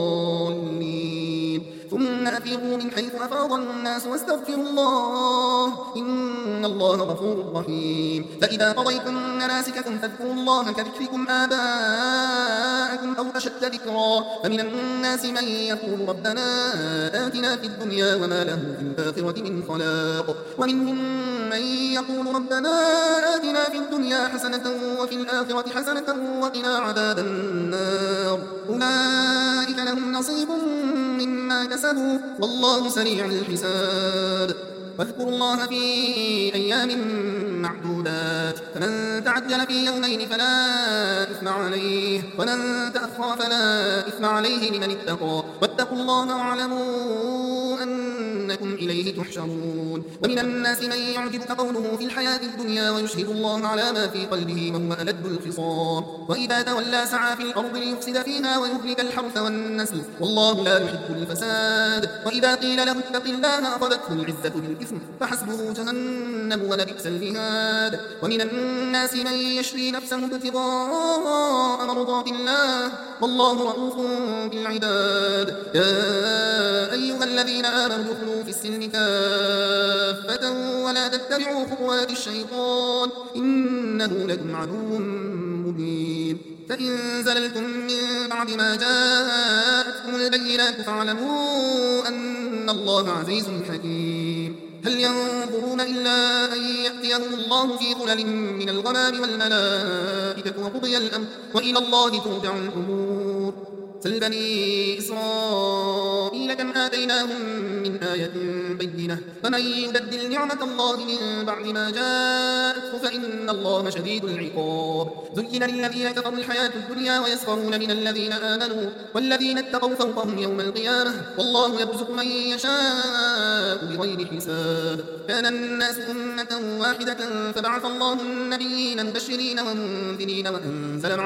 ثم أفيضوا من حيث أفاض الناس واستغفروا الله إن الله غفور رحيم فإذا قضيتم مناسككم فاذكروا الله كذكركم آباءكم أو أشد ذكرا فمن الناس من يقول ربنا آتنا في الدنيا وما له في الآخرة من خلاق ومنهم من يقول ربنا آتنا في الدنيا حسنة وفي الآخرة حسنة وقنا عذاب النار أولئك لهم نصيب مما كسبوا والله سريع الحساب واذكروا الله في أيام معدودات فمن تعجل في يومين فلا إثم عليه ومن تأخر فلا إثم عليه لمن اتقى واتقوا الله واعلموا أنكم إليه تحشرون ومن الناس من يعجبك قوله في الحياة الدنيا ويشهد الله على ما في قلبه وهو ألد الخصام وإذا تولى سعى في الأرض ليفسد فيها ويهلك الحرث والنسل والله لا يحب الفساد وإذا قيل له اتق الله أخذته العزة بالإثم فحسبه جهنم ولبئس المهاد ومن الناس من يشري نفسه ابتغاء مرضات الله والله رؤوف بالعباد يا أيها الذين آمنوا ادخلوا في السلم كافة ولا تتبعوا خطوات الشيطان إنه لكم عدو مبين فإن زللتم من بعد ما جاءتكم البينات فاعلموا أن الله عزيز حكيم هل ينظرون إلا أن يأتيهم الله في ظلل من الغمام والملائكة وقضي الأمر وإلى الله ترجع الأمور سل بني إسرائيل كم آتيناهم من آية بينة فمن يبدل نعمة الله من بعد ما جاءته فإن الله شديد العقاب زين للذين كفروا الحياة الدنيا ويسخرون من الذين آمنوا والذين اتقوا فوقهم يوم القيامة والله يرزق من يشاء بغير حساب كان الناس أمة واحدة فبعث الله النبيين مبشرين ومنذرين وأنزل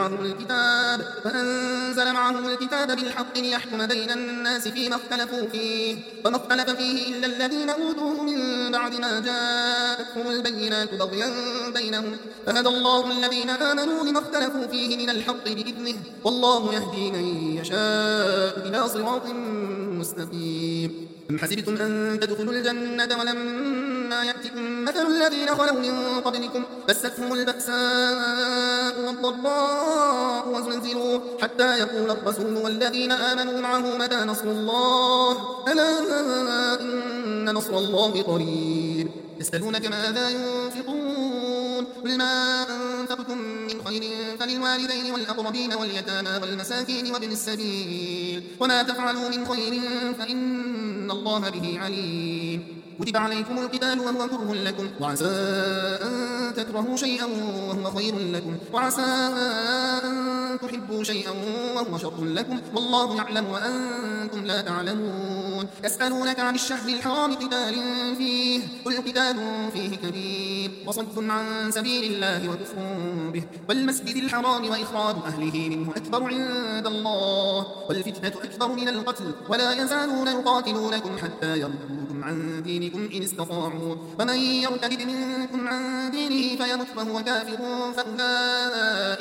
معهم الكتاب بالحق ليحكم بين الناس فيما اختلفوا فيه فما اختلف فيه إلا الذين أوتوه من بعد ما جاءتهم البينات بغيا بينهم فهدى الله الذين آمنوا لما اختلفوا فيه من الحق بإذنه والله يهدي من يشاء إلى صراط مستقيم أم حسبتم أن تدخلوا الجنة ولما يأتكم مثل الذين خلوا من قبلكم مستهم البأساء والضراء وزلزلوا حتى يقول الرسول والذين آمنوا معه متى نصر الله ألا إن نصر الله قريب يسألونك ماذا ينفقون قل ما أنفقتم من خير فللوالدين والأقربين واليتامى والمساكين وابن السبيل وما تفعلوا من خير فإن الله به عليم كتب عليكم القتال وهو كره لكم وعسى أن تكرهوا شيئا وهو خير لكم وعسى أن تحبوا شيئا وهو شر لكم والله يعلم وأنتم لا تعلمون يسألونك عن الشهر الحرام قتال فيه قل قتال فيه كبير وصد عن سبيل الله وكفر به والمسجد الحرام وإخراج أهله منه أكبر عند الله والفتنة أكبر من القتل ولا يزالون يقاتلونكم حتى يردوكم عن دينكم إن استطاعوا ومن يرتد منكم عن دينه فيمت فهو كافر فأولئك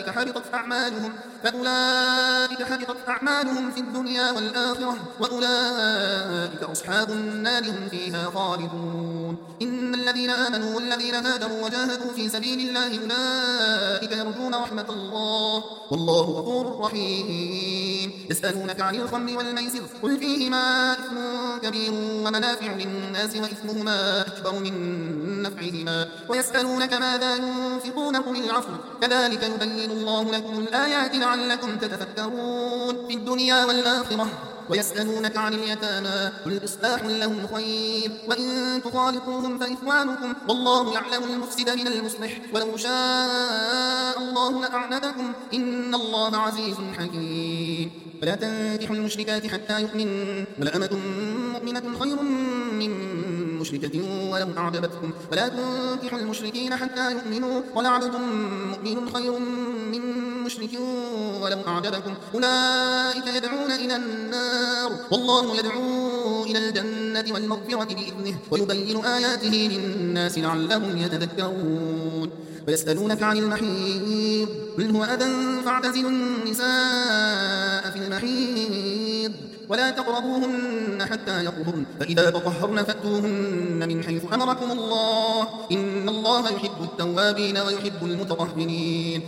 حبطت أعمالهم في الدنيا والآخرة وأولئك أصحاب النار هم فيها خالدون. إن الذين آمنوا والذين هاجروا وجاهدوا في سبيل الله أولئك يرجون رحمة الله والله غفور رحيم. يسألونك عن الخمر والميسر قل فيهما إثم كبير ومنافع للناس وإثمهما أكبر من نفعهما ويسألونك ماذا ينفقون قل العفو كذلك يبين الله لكم الآيات لعلكم تتفكرون في الدنيا والآخرة. ويسألونك عن اليتامى قل إصلاح لهم خير وإن تخالطوهم فإخوانكم والله يعلم المفسد من المصلح ولو شاء الله لأعنتكم إن الله عزيز حكيم. فلا تنكحوا المشركات حتى يؤمنوا ولأمة مؤمنة خير من مشركة ولو أعجبتكم ولا تنكحوا المشركين حتى يؤمنوا ولعبد مؤمن خير من مشرك ولو أعجبكم أولئك يدعون إلى النار والله يدعو إلى الجنة والمغفرة بإذنه ويبين آياته للناس لعلهم يتذكرون. ويسألونك عن المحيض قل هو أذى فاعتزلوا النساء في المحيض ولا تقربوهن حتى يطهرن فإذا تطهرن فأتوهن من حيث أمركم الله إن الله يحب التوابين ويحب المتطهرين.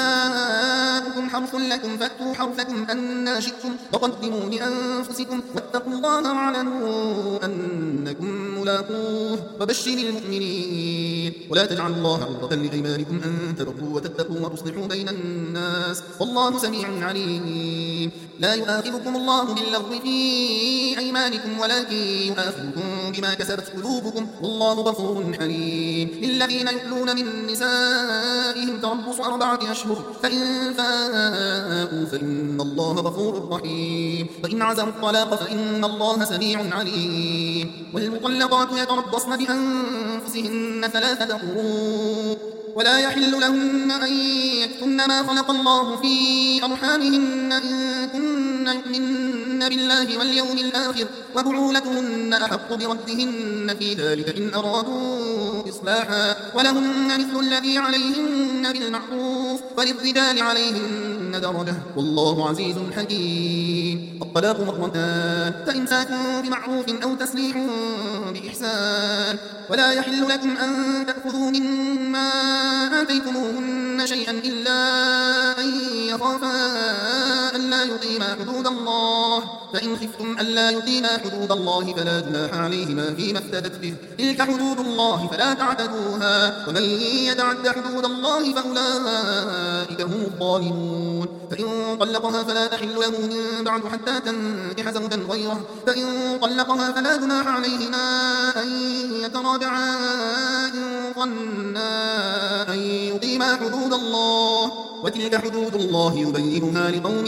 نساؤكم حرث لكم فأتوا حرثكم أنى شئتم وقدموا لأنفسكم واتقوا الله واعلموا أنكم ملاقوه وبشر المؤمنين. ولا تجعلوا الله عرضة لأيمانكم أن تبروا وتتقوا وتصلحوا بين الناس والله سميع عليم. لا يؤاخذكم الله باللغو في أيمانكم ولكن يؤاخذكم بما كسبت قلوبكم والله غفور حليم. للذين يؤلون من نسائهم تربص 4 أشهر فإن فاءوا فإن الله غفور رحيم وإن عزموا الطلاق فإن الله سميع عليم. والمطلقات يتربصن بأنفسهن 3 قروء ولا يحل لهن أن يكتمن ما خلق الله في أرحامهن إن كن يؤمن بالله واليوم الآخر وبعولتهن أحق بردهن في ذلك إن أرادوا إصلاحا ولهن مثل الذي عليهن بالمعروف وللرجال عليهن درجة والله عزيز حكيم. الطلاق مرتان فإمساك بمعروف أو تسريح بإحسان ولا يحل لكم أن تأخذوا مما آتيتموهن شيئا إلا أن يخافا ألا يقيما حدود الله فإن خفتم ألا يقيما حدود الله فلا جناح عليهما فيما افتدت به تلك حدود الله فلا تعتدوها ومن يتعد حدود الله فأولئك هم الظالمون. فإن طلقها فلا تحل له من بعد حتى تنكح زوجا غيره فإن طلقها فلا جناح عليهما أن يتراجعا إن ظنا أن يقيما حدود الله وتلك حدود الله يبينها لقوم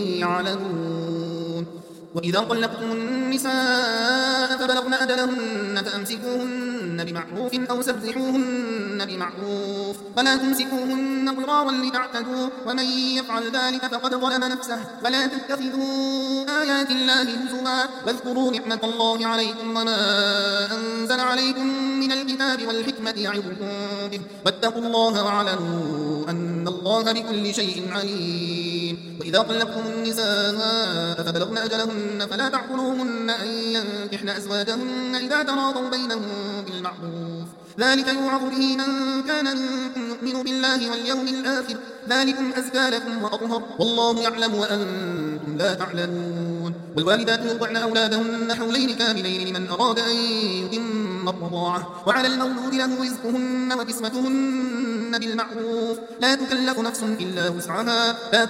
يعلمون. وإذا طلقتم النساء فبلغن أجلهن فأمسكوهن بمعروف أو سرحوهن بمعروف فلا تمسكوهن ضرارا لتعتدوا ومن يفعل ذلك فقد ظلم نفسه ولا تتخذوا آيات الله هزوا واذكروا نعمة الله عليكم وما أنزل عليكم من الكتاب والحكمة يعظكم به واتقوا الله واعلموا أن الله بكل شيء عليم. وإذا طلقتم النساء فبلغن أجلهن فلا تعقلوهن أن ينكحن أزواجهن إذا تراضوا بينهم بالمعروف ذلك يوعظ به من كان منكم يؤمن بالله واليوم الآخر ذلكم أزكى لكم وأطهر والله يعلم وأنتم لا تعلمون. والوالدات يرضعن أولادهن حولين كاملين لمن أراد أن يتم الرضاعة وعلى المولود له رزقهن وكسوتهن بالمعروف لا تكلف نفس إلا وسعها لا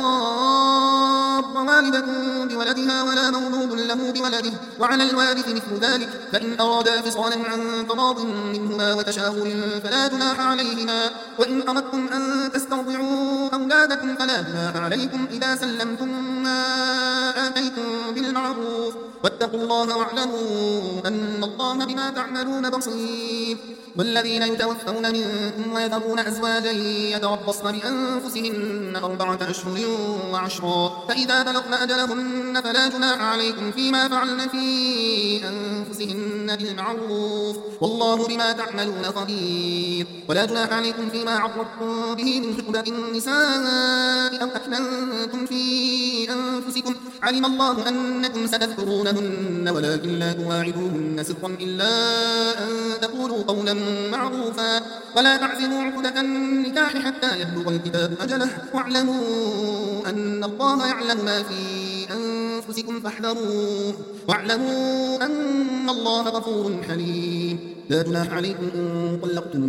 تضار والدة بولدها ولا مولود له بولده وعلى الوارث مثل ذلك فإن أرادا فصالا عن تراض منهما وتشاور فلا جناح عليهما وإن أردتم أن تسترضعوا أولادكم فلا جناح عليكم إذا سلمتم ما آتيتم بالمعروف واتقوا الله واعلموا أن الله بما تعملون بصير. والذين يتوفون منكم ويذرون أزواجا يتربصن بأنفسهن 4 أشهر وعشرا فإذا بلغن أجلهن فلا جناح عليكم فيما فعلن في أنفسهن بالمعروف والله بما تعملون خبير ولا جناح عليكم فيما عرضتم به من خطبة النساء أو أكننتم في أنفسكم علم الله أنكم ستذكرونهن ولكن لا تواعدوهن سرا إلا أن تقولوا قولا معروفا ولا تعزموا عقدة النكاح حتى يبلغ الكتاب أجله واعلموا أن الله يعلم ما في أنفسكم فاحذروه واعلموا أن الله غفور حليم لا جناح عليكم إن طلقتم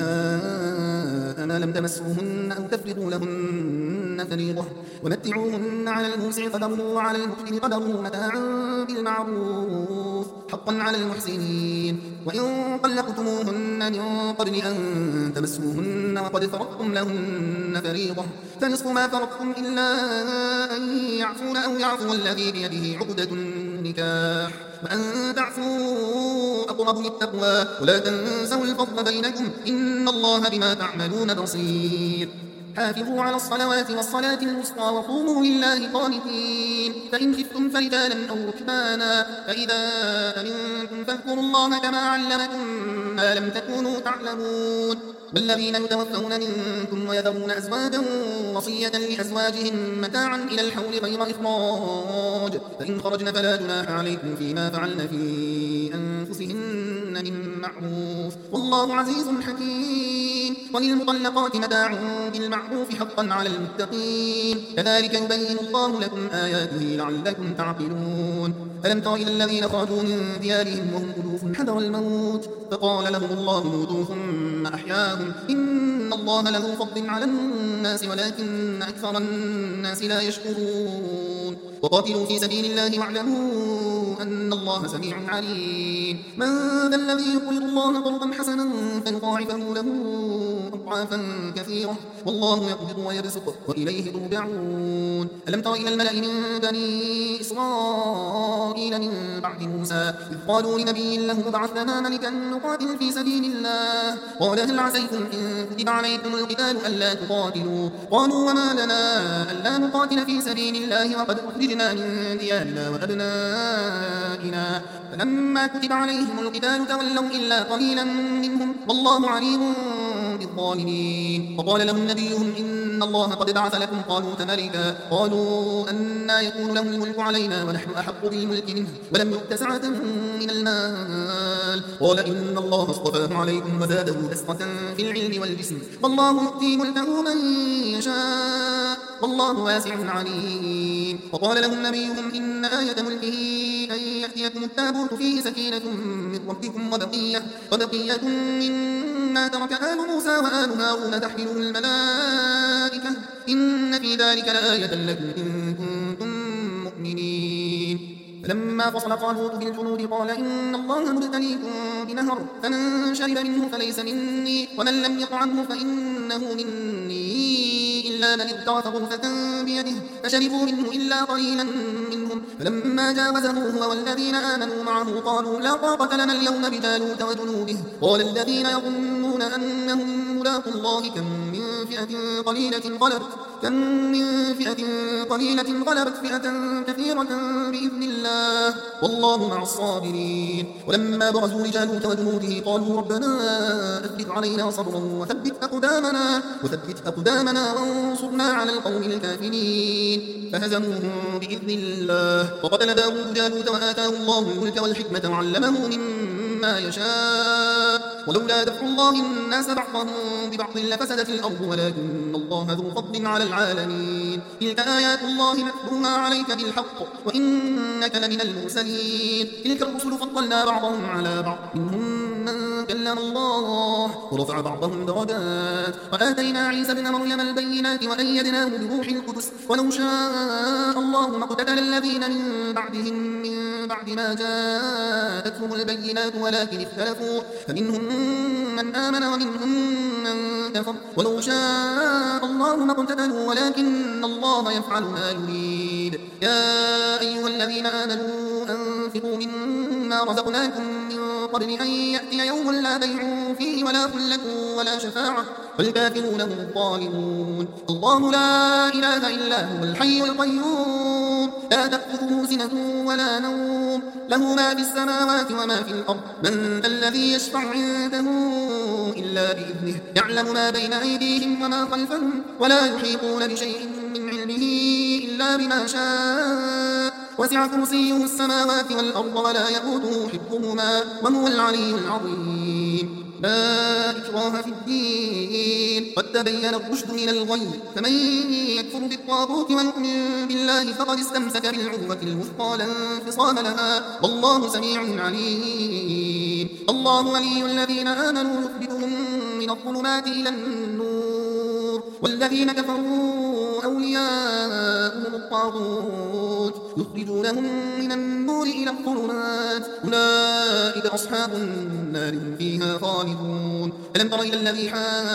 النساء ما لم تمسوهن أو تفرضوا لهن فريضة ومتعوهن على الموسع قدره وعلى المقتر قدره متاعا بالمعروف حقا على المحسنين وإن طلقتموهن من قبل أن تمسوهن وقد فرضتم لهن فريضة فنصف ما فرضتم إلا أن يعفون أو يعفو الذي بيده عقدة النكاح وأن تعفوا أقرب للتقوى ولا تنسوا الفضل بينكم إن الله بما تعملون بصير حافظوا على الصلوات والصلاة الوسطى وقوموا لله قانتين فإن خفتم فرجالا أو ركبانا فإذا أمنتم فاذكروا الله كما علمكم ما لم تكونوا تعلمون والذين يتوفون منكم ويذرون أزواجا وصية لأزواجهم متاعا إلى الحول غير إخراج فإن خرجن فلا جناح عليكم فيما فعلن في أنفسهن من معروف والله عزيز حكيم وللمطلقات متاع بالمعروف حقا على المتقين كذلك يبين الله لكم آياته لعلكم تعقلون ألم تر إلى الذين خرجوا من ديارهم وهم ألوف حذر الموت فقال لهم الله موتوا ثم أحياهم إن الله له فضل على الناس ولكن أكثر الناس لا يشكرون وقاتلوا في سبيل الله واعلموا أن الله سميع عليم من ذا الذي يقرض الله قرضا حسنا فيضاعفه له أضعافا كثيرة والله يقبض ويبسط وإليه ترجعون ألم تر إلى الملأ من بني إسرائيل من بعد موسى إذ قالوا لنبي له ابعث لنا ملكا نقاتل في سبيل الله قال هل عسيتم إن كتب عليكم القتال ألا تقاتلوا قالوا وما لنا ألا نقاتل في سبيل الله وقد أخرجنا من ديارنا وأبنائنا فلما كتب عليهم القتال تولوا إلا قليلا منهم والله عليم بالظالمين وقال لهم نبيهم إن الله قد بعث لكم طالوت ملكا قالوا أنى يكون له الملك علينا ونحن أحق بالملك منه ولم يؤت سعة من المال قال إن الله اصطفاه عليكم وزاده بسطة في العلم والجسم والله يؤتي ملكه من يشاء والله واسع عليم وقال لهم نبيهم إن آية ملكه أن يأتيكم التابوت فيه سكينة من ربكم وبقية مما ترك آل موسى وآل هارون تحمله الملائكة إن في ذلك لآية لكم إن كنتم مؤمنين فلما فصل طالوت بالجنود قال إن الله مبتليكم بنهر فمن شرب منه فليس مني ومن لم يطعمه فإنه مني إلا من اغترف غرفة بيده فشربوا منه إلا قليلا منهم فلما جاوزه هو والذين آمنوا معه قالوا لا طاقة لنا اليوم بجالوت وجنوده قال الذين يظنون أنهم ملاقو الله كم من فئة قليلة غلبت فئة كثيرة بإذن الله والله مع الصابرين ولما برزوا لجالوت وجنوده قالوا ربنا أفرغ علينا صبرا وثبت أقدامنا وانصرنا على القوم الكافرين فهزموهم بإذن الله وقتل داود جالوت وآتاه الله الملك والحكمة وعلمه مما يشاء ولولا دفع الله الناس بعضهم ببعض لفسدت الأرض ولكن الله ذو فضل على العالمين تلك آيات الله نتلوها عليك بالحق وإنك لمن المرسلين تلك الرسل فضلنا بعضهم على بعض منهم من كلم الله ورفع بعضهم درجات وآتينا عيسى ابن مريم البينات وأيدناه بروح القدس ولو شاء الله ما اقتتل الذين من بعدهم من بعد ما جاءتهم البينات ولكن اختلفوا فمنهم من آمن ومنهم من كفر ولو شاء الله ما اقتتلوا ولكن الله يفعل ما يريد يا أيها الذين آمنوا أنفقوا مما رزقناكم من قبل أن يأتي يوم لا بيع فيه ولا خلة ولا شفاعة والكافرون هم الظالمون. الله لا إله إلا هو الحي القيوم لا تأخذه سنة ولا نوم له ما في السماوات وما في الأرض من ذا الذي يشفع عنده إلا بإذنه يعلم ما بين أيديهم وما خلفهم ولا يحيطون بشيء من علمه إلا بما شاء وسع كرسيه السماوات والأرض ولا يئوده حفظهما وهو العلي العظيم. لا إكراه في الدين قد تبين الرشد من الغي فمن يكفر بالطاغوت ويؤمن بالله فقد استمسك بالعروة الوثقى لا انفصام لها والله سميع عليم. الله ولي الذين آمنوا يخرجهم من الظلمات إلى النور والذين كفروا أولياؤهم الطاغوت يخرجونهم من النور إلى الظلمات أولئك أصحاب النار هم فيها خالدون. ألم تر إلى الذي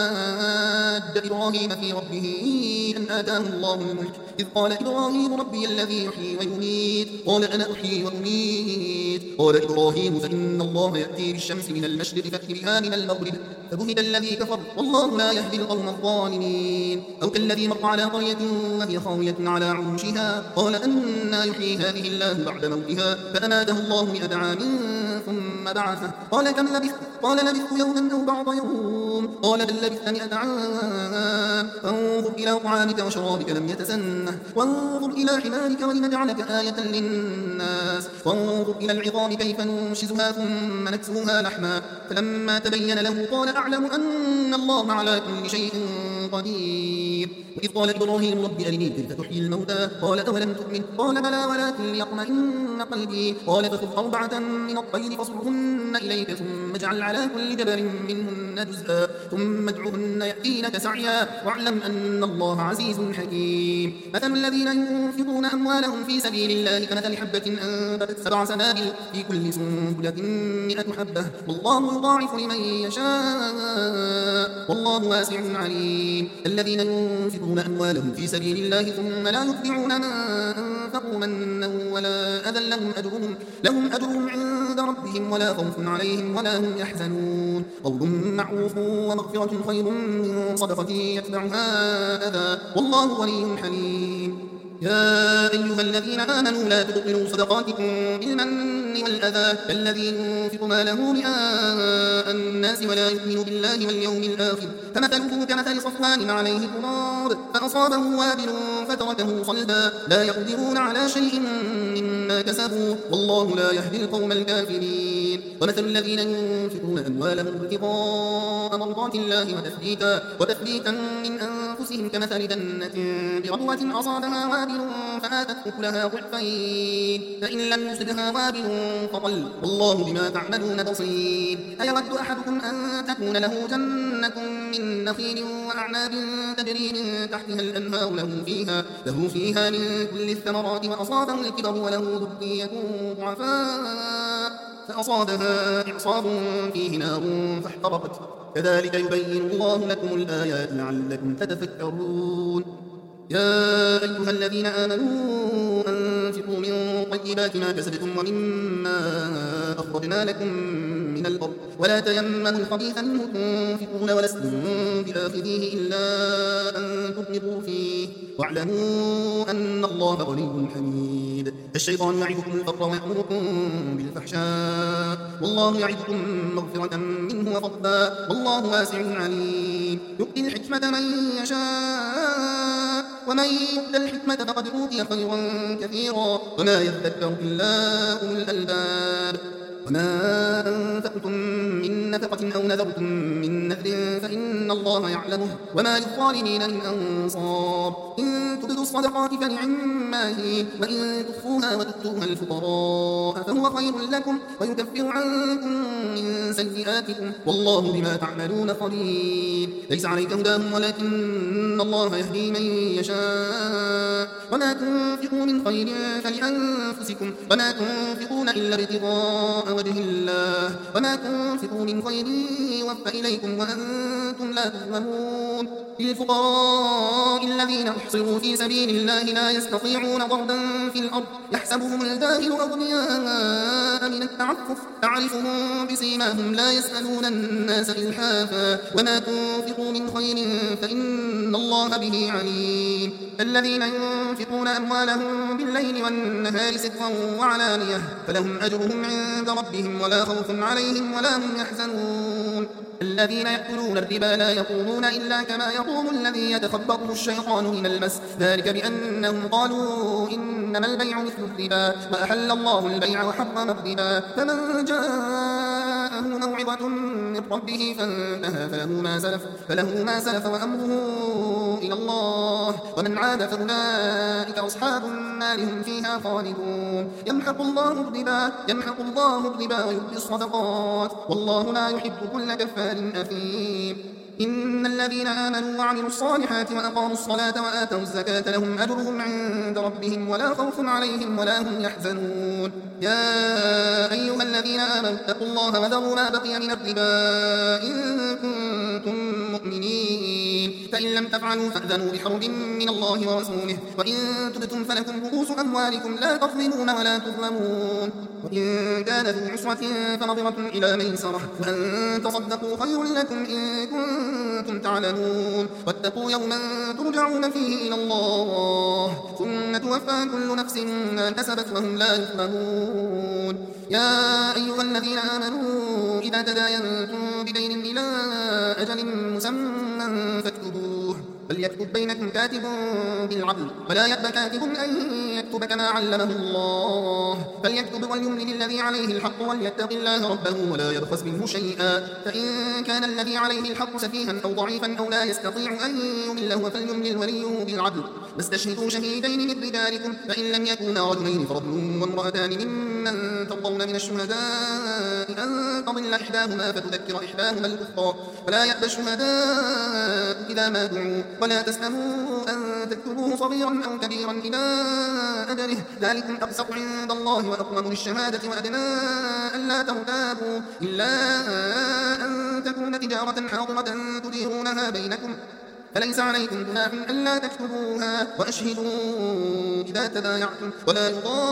حاج إبراهيم في ربه أن آتاه الله الملك إذ قال إبراهيم ربي الذي يحيي ويميت قال أنا أحيي وأميت قال إبراهيم فإن الله يأتي بالشمس من المشرق فأت بها من المغرب فبهت الذي كفر والله لا يهدي القوم الظالمين. أو كالذي مر على قرية وهي خاوية على عروشها قال أنى يحيي هذه الله بعد موتها فأماته الله 100 عام ثم بعثه قال كم لبثت قال لبثت يوما أو بعض يوم قال بل لبثت 100 عام فانظر إلى طعامك وشرابك لم يتسنه وانظر إلى حمارك ولنجعلك آية للناس وانظر إلى العظام كيف ننشزها ثم نكسوها لحما فلما تبين له قال أعلم أن الله على كل شيء قدير. وإذ قال إبراهيم رب أرني كيف تحيي الموتى قال أولم تؤمن قال بلى ولكن ليطمئن قلبي قال فخذ 4 من الطير فصرهن إليك ثم اجعل على كل جبل منهن جزءا ثم ادعهن يأتينك سعيا واعلم أن الله عزيز حكيم. مثل الذين ينفقون أموالهم في سبيل الله كمثل حبة أنبتت 7 سنابل في كل سنبلة 100 حبة والله يضاعف لمن يشاء والله واسع عليم. الذين ينفقون أموالهم في سبيل الله ثم لا يتبعون ما أنفقوا منا ولا أذى لهم أجرهم عند ربهم ولا خوف عليهم ولا هم يحزنون. قول معروف ومغفرة خير من صدقة يتبعها أذى والله غني حليم. يا أيها الذين آمنوا لا تبطلوا صدقاتكم بالمن والأذى كالذي ينفق ماله رئاء الناس ولا يؤمن بالله واليوم الآخر فمثله كمثل صفوان عليه تراب فأصابه وابل فتركه صلدا لا يقدرون على شيء مما كسبوا والله لا يهدي القوم الكافرين. ومثل الذين ينفقون أموالهم ابتغاء مرضات الله وتثبيتا من أنفسهم كمثل جنة بربوة أصابها وابل فآتت أكلها ضعفين فإن لم يصبها وابل فطل والله بما تعملون بصير. أيود أحدكم أن تكون له جنة من نخيل وأعناب تجري من تحتها الأنهار له فيها من كل الثمرات وأصابه الكبر وله ذرية ضعفاء فأصابها إعصار فيه نار فاحترقت كذلك يبين الله لكم الآيات لعلكم تتفكرون. يا أيها الذين آمنوا أنفقوا من طيبات ما كسبتم ومما أخرجنا لكم من الأرض ولا تيمموا الخبيث منه تنفقون ولستم بآخذيه إلا أن تغمضوا فيه واعلموا أن الله غني حميد. الشيطان يعدكم الفقر ويأمركم بالفحشاء والله يعدكم مغفرة منه وفضلا والله واسع عليم. يؤتي الحكمة من يشاء ومن يؤت الحكمة فقد أوتي خيرا كثيرا وما يذكر إلا أولو الألباب. وما أنفقتم من نفقة أو نذرتم من نذر فإن الله يعلمه وما للظالمين من أنصار. إن تبدوا الصدقات فنعما هي وإن تخفوها وتؤتوها الفقراء فهو خير لكم ويكفر عنكم من سيئاتكم والله بما تعملون خبير. ليس عليك هداهم ولكن الله يهدي من يشاء وما تنفقوا من خير فلأنفسكم وما تنفقون إلا ابتغاء وجه الله وما تنفقوا من خير يوفى إليكم وأنتم لا تظلمون. للفقراء الذين احصروا في سبيل الله لا يستطيعون ضربا في الأرض يحسبهم الجاهل أغنياء من التعفف تعرفهم بسيماهم لا يسألون الناس إلحافا وما تنفقوا من خير فإن الله به عليم الذين ينفقون أموالهم بالليل والنهار سرا وعلانية فلهم أجرهم عند ربهم ولا خوف عليهم ولا هم يحزنون الذين يأكلون الربا لا يقومون إلا كما يقوم الذي يتخبطه الشيطان من المس ذلك بأنهم قالوا إنما البيع مثل الربا وأحل الله البيع وحرم الربا فمن جاءه موعظة من ربه فانتهى فله ما سلف وأمره إلى الله ومن عاد فأولئك أصحاب النار هم فيها خالدون يمحق الله الربا ويربي الصدقات والله لا يحب كل كفار أثيم إن الذين آمنوا وعملوا الصالحات وأقاموا الصلاة وآتوا الزكاة لهم أجرهم عند ربهم ولا خوف عليهم ولا هم يحزنون يا أيها الذين آمنوا اتقوا الله وذروا ما بقي من الربا إن كنتم مؤمنين فإن لم تفعلوا فأذنوا بحرب من الله ورسوله وإن تبتم فلكم رؤوس أموالكم لا تظلمون ولا تظلمون وإن كان ذو عسرة فنظرة إلى ميسرة وأن تصدقوا خير لكم إن كنتم تعلمون واتقوا يوما ترجعون فيه إلى الله ثم توفى كل نفس ما كسبت وهم لا يظلمون يا أيها الذين آمنوا إذا تداينتم بدين إلى أجل مسمى فاكتبوه فليكتب بينكم كاتب بالعدل ولا يأبى كاتب أن يكتب كما علمه الله فليكتب وليملل الذي عليه الحق وليتق الله ربه ولا يبخس منه شيئا فإن كان الذي عليه الحق سفيها أو ضعيفا أو لا يستطيع أن يمله فليملل وليه بالعدل واستشهدوا شهيدين من رجالكم فإن لم يكونا رجلين فرجل وامرأتان ممن ترضون من الشهداء أن تضل إحداهما فتذكر إحداهما الأخرى ولا يأبى الشهداء إذا ما دعوا ولا تسأموا أن تكتبوه صغيرا أو كبيرا إلى أجله ذلكم أقسط عند الله وأقوم للشهادة وأدنى ألا ترتابوا إلا أن تكون تجارة حاضرة تديرونها بينكم فليس عليكم جناح ألا تكتبوها وأشهدوا إذا تبايعتم ولا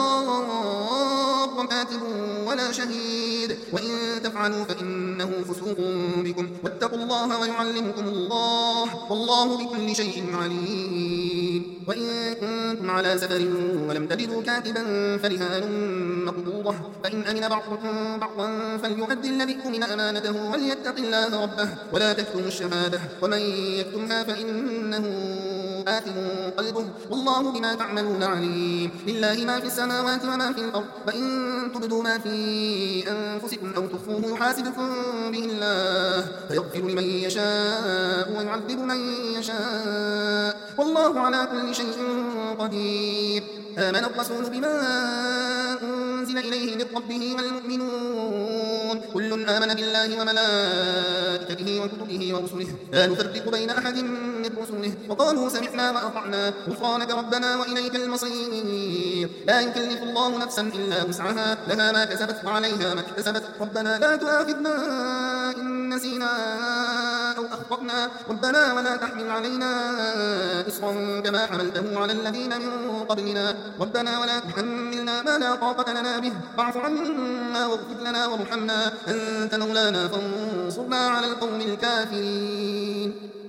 يضار كاتب ولا شهيد وإن تفعلوا فإنه فسوق بكم واتقوا الله ويعلمكم الله والله بكل شيء عليم وإن كنتم على سفر ولم تجدوا كاتبا فرهان مقبوضة فإن أمن بعضكم بعضا فليؤدي الذي أؤمن أمانته وليتق الله ربه ولا تكتموا الشهادة ومن يكتمها فإنه آثم قلبه والله بما تعملون عليم لله ما في السماوات وما في الأرض وإن تبدوا ما في أنفسكم أو تخفوه يحاسبكم به الله فيغفر لمن يشاء ويعذب من يشاء والله على كل شيء قدير آمن الرسول بما أنزل إليه من ربه والمؤمنون كل آمن بالله وملائكته وكتبه ورسله لا نفرق بين أحد من رسله وقالوا سمعنا وأطعنا غفرانك ربنا وإليك المصير لا يكلف الله نفسا إلا وسعها لها ما كسبت وعليها ما اكتسبت ربنا لا تؤاخذنا إن نسينا أو أخطأنا ربنا ولا تحمل علينا إصرا كما حملته على الذين من قبلنا ربنا ولا تحملنا ما لا طاقة لنا به واعف عنا واغفر لنا وارحمنا أنت مولانا فانصرنا على القوم الكافرين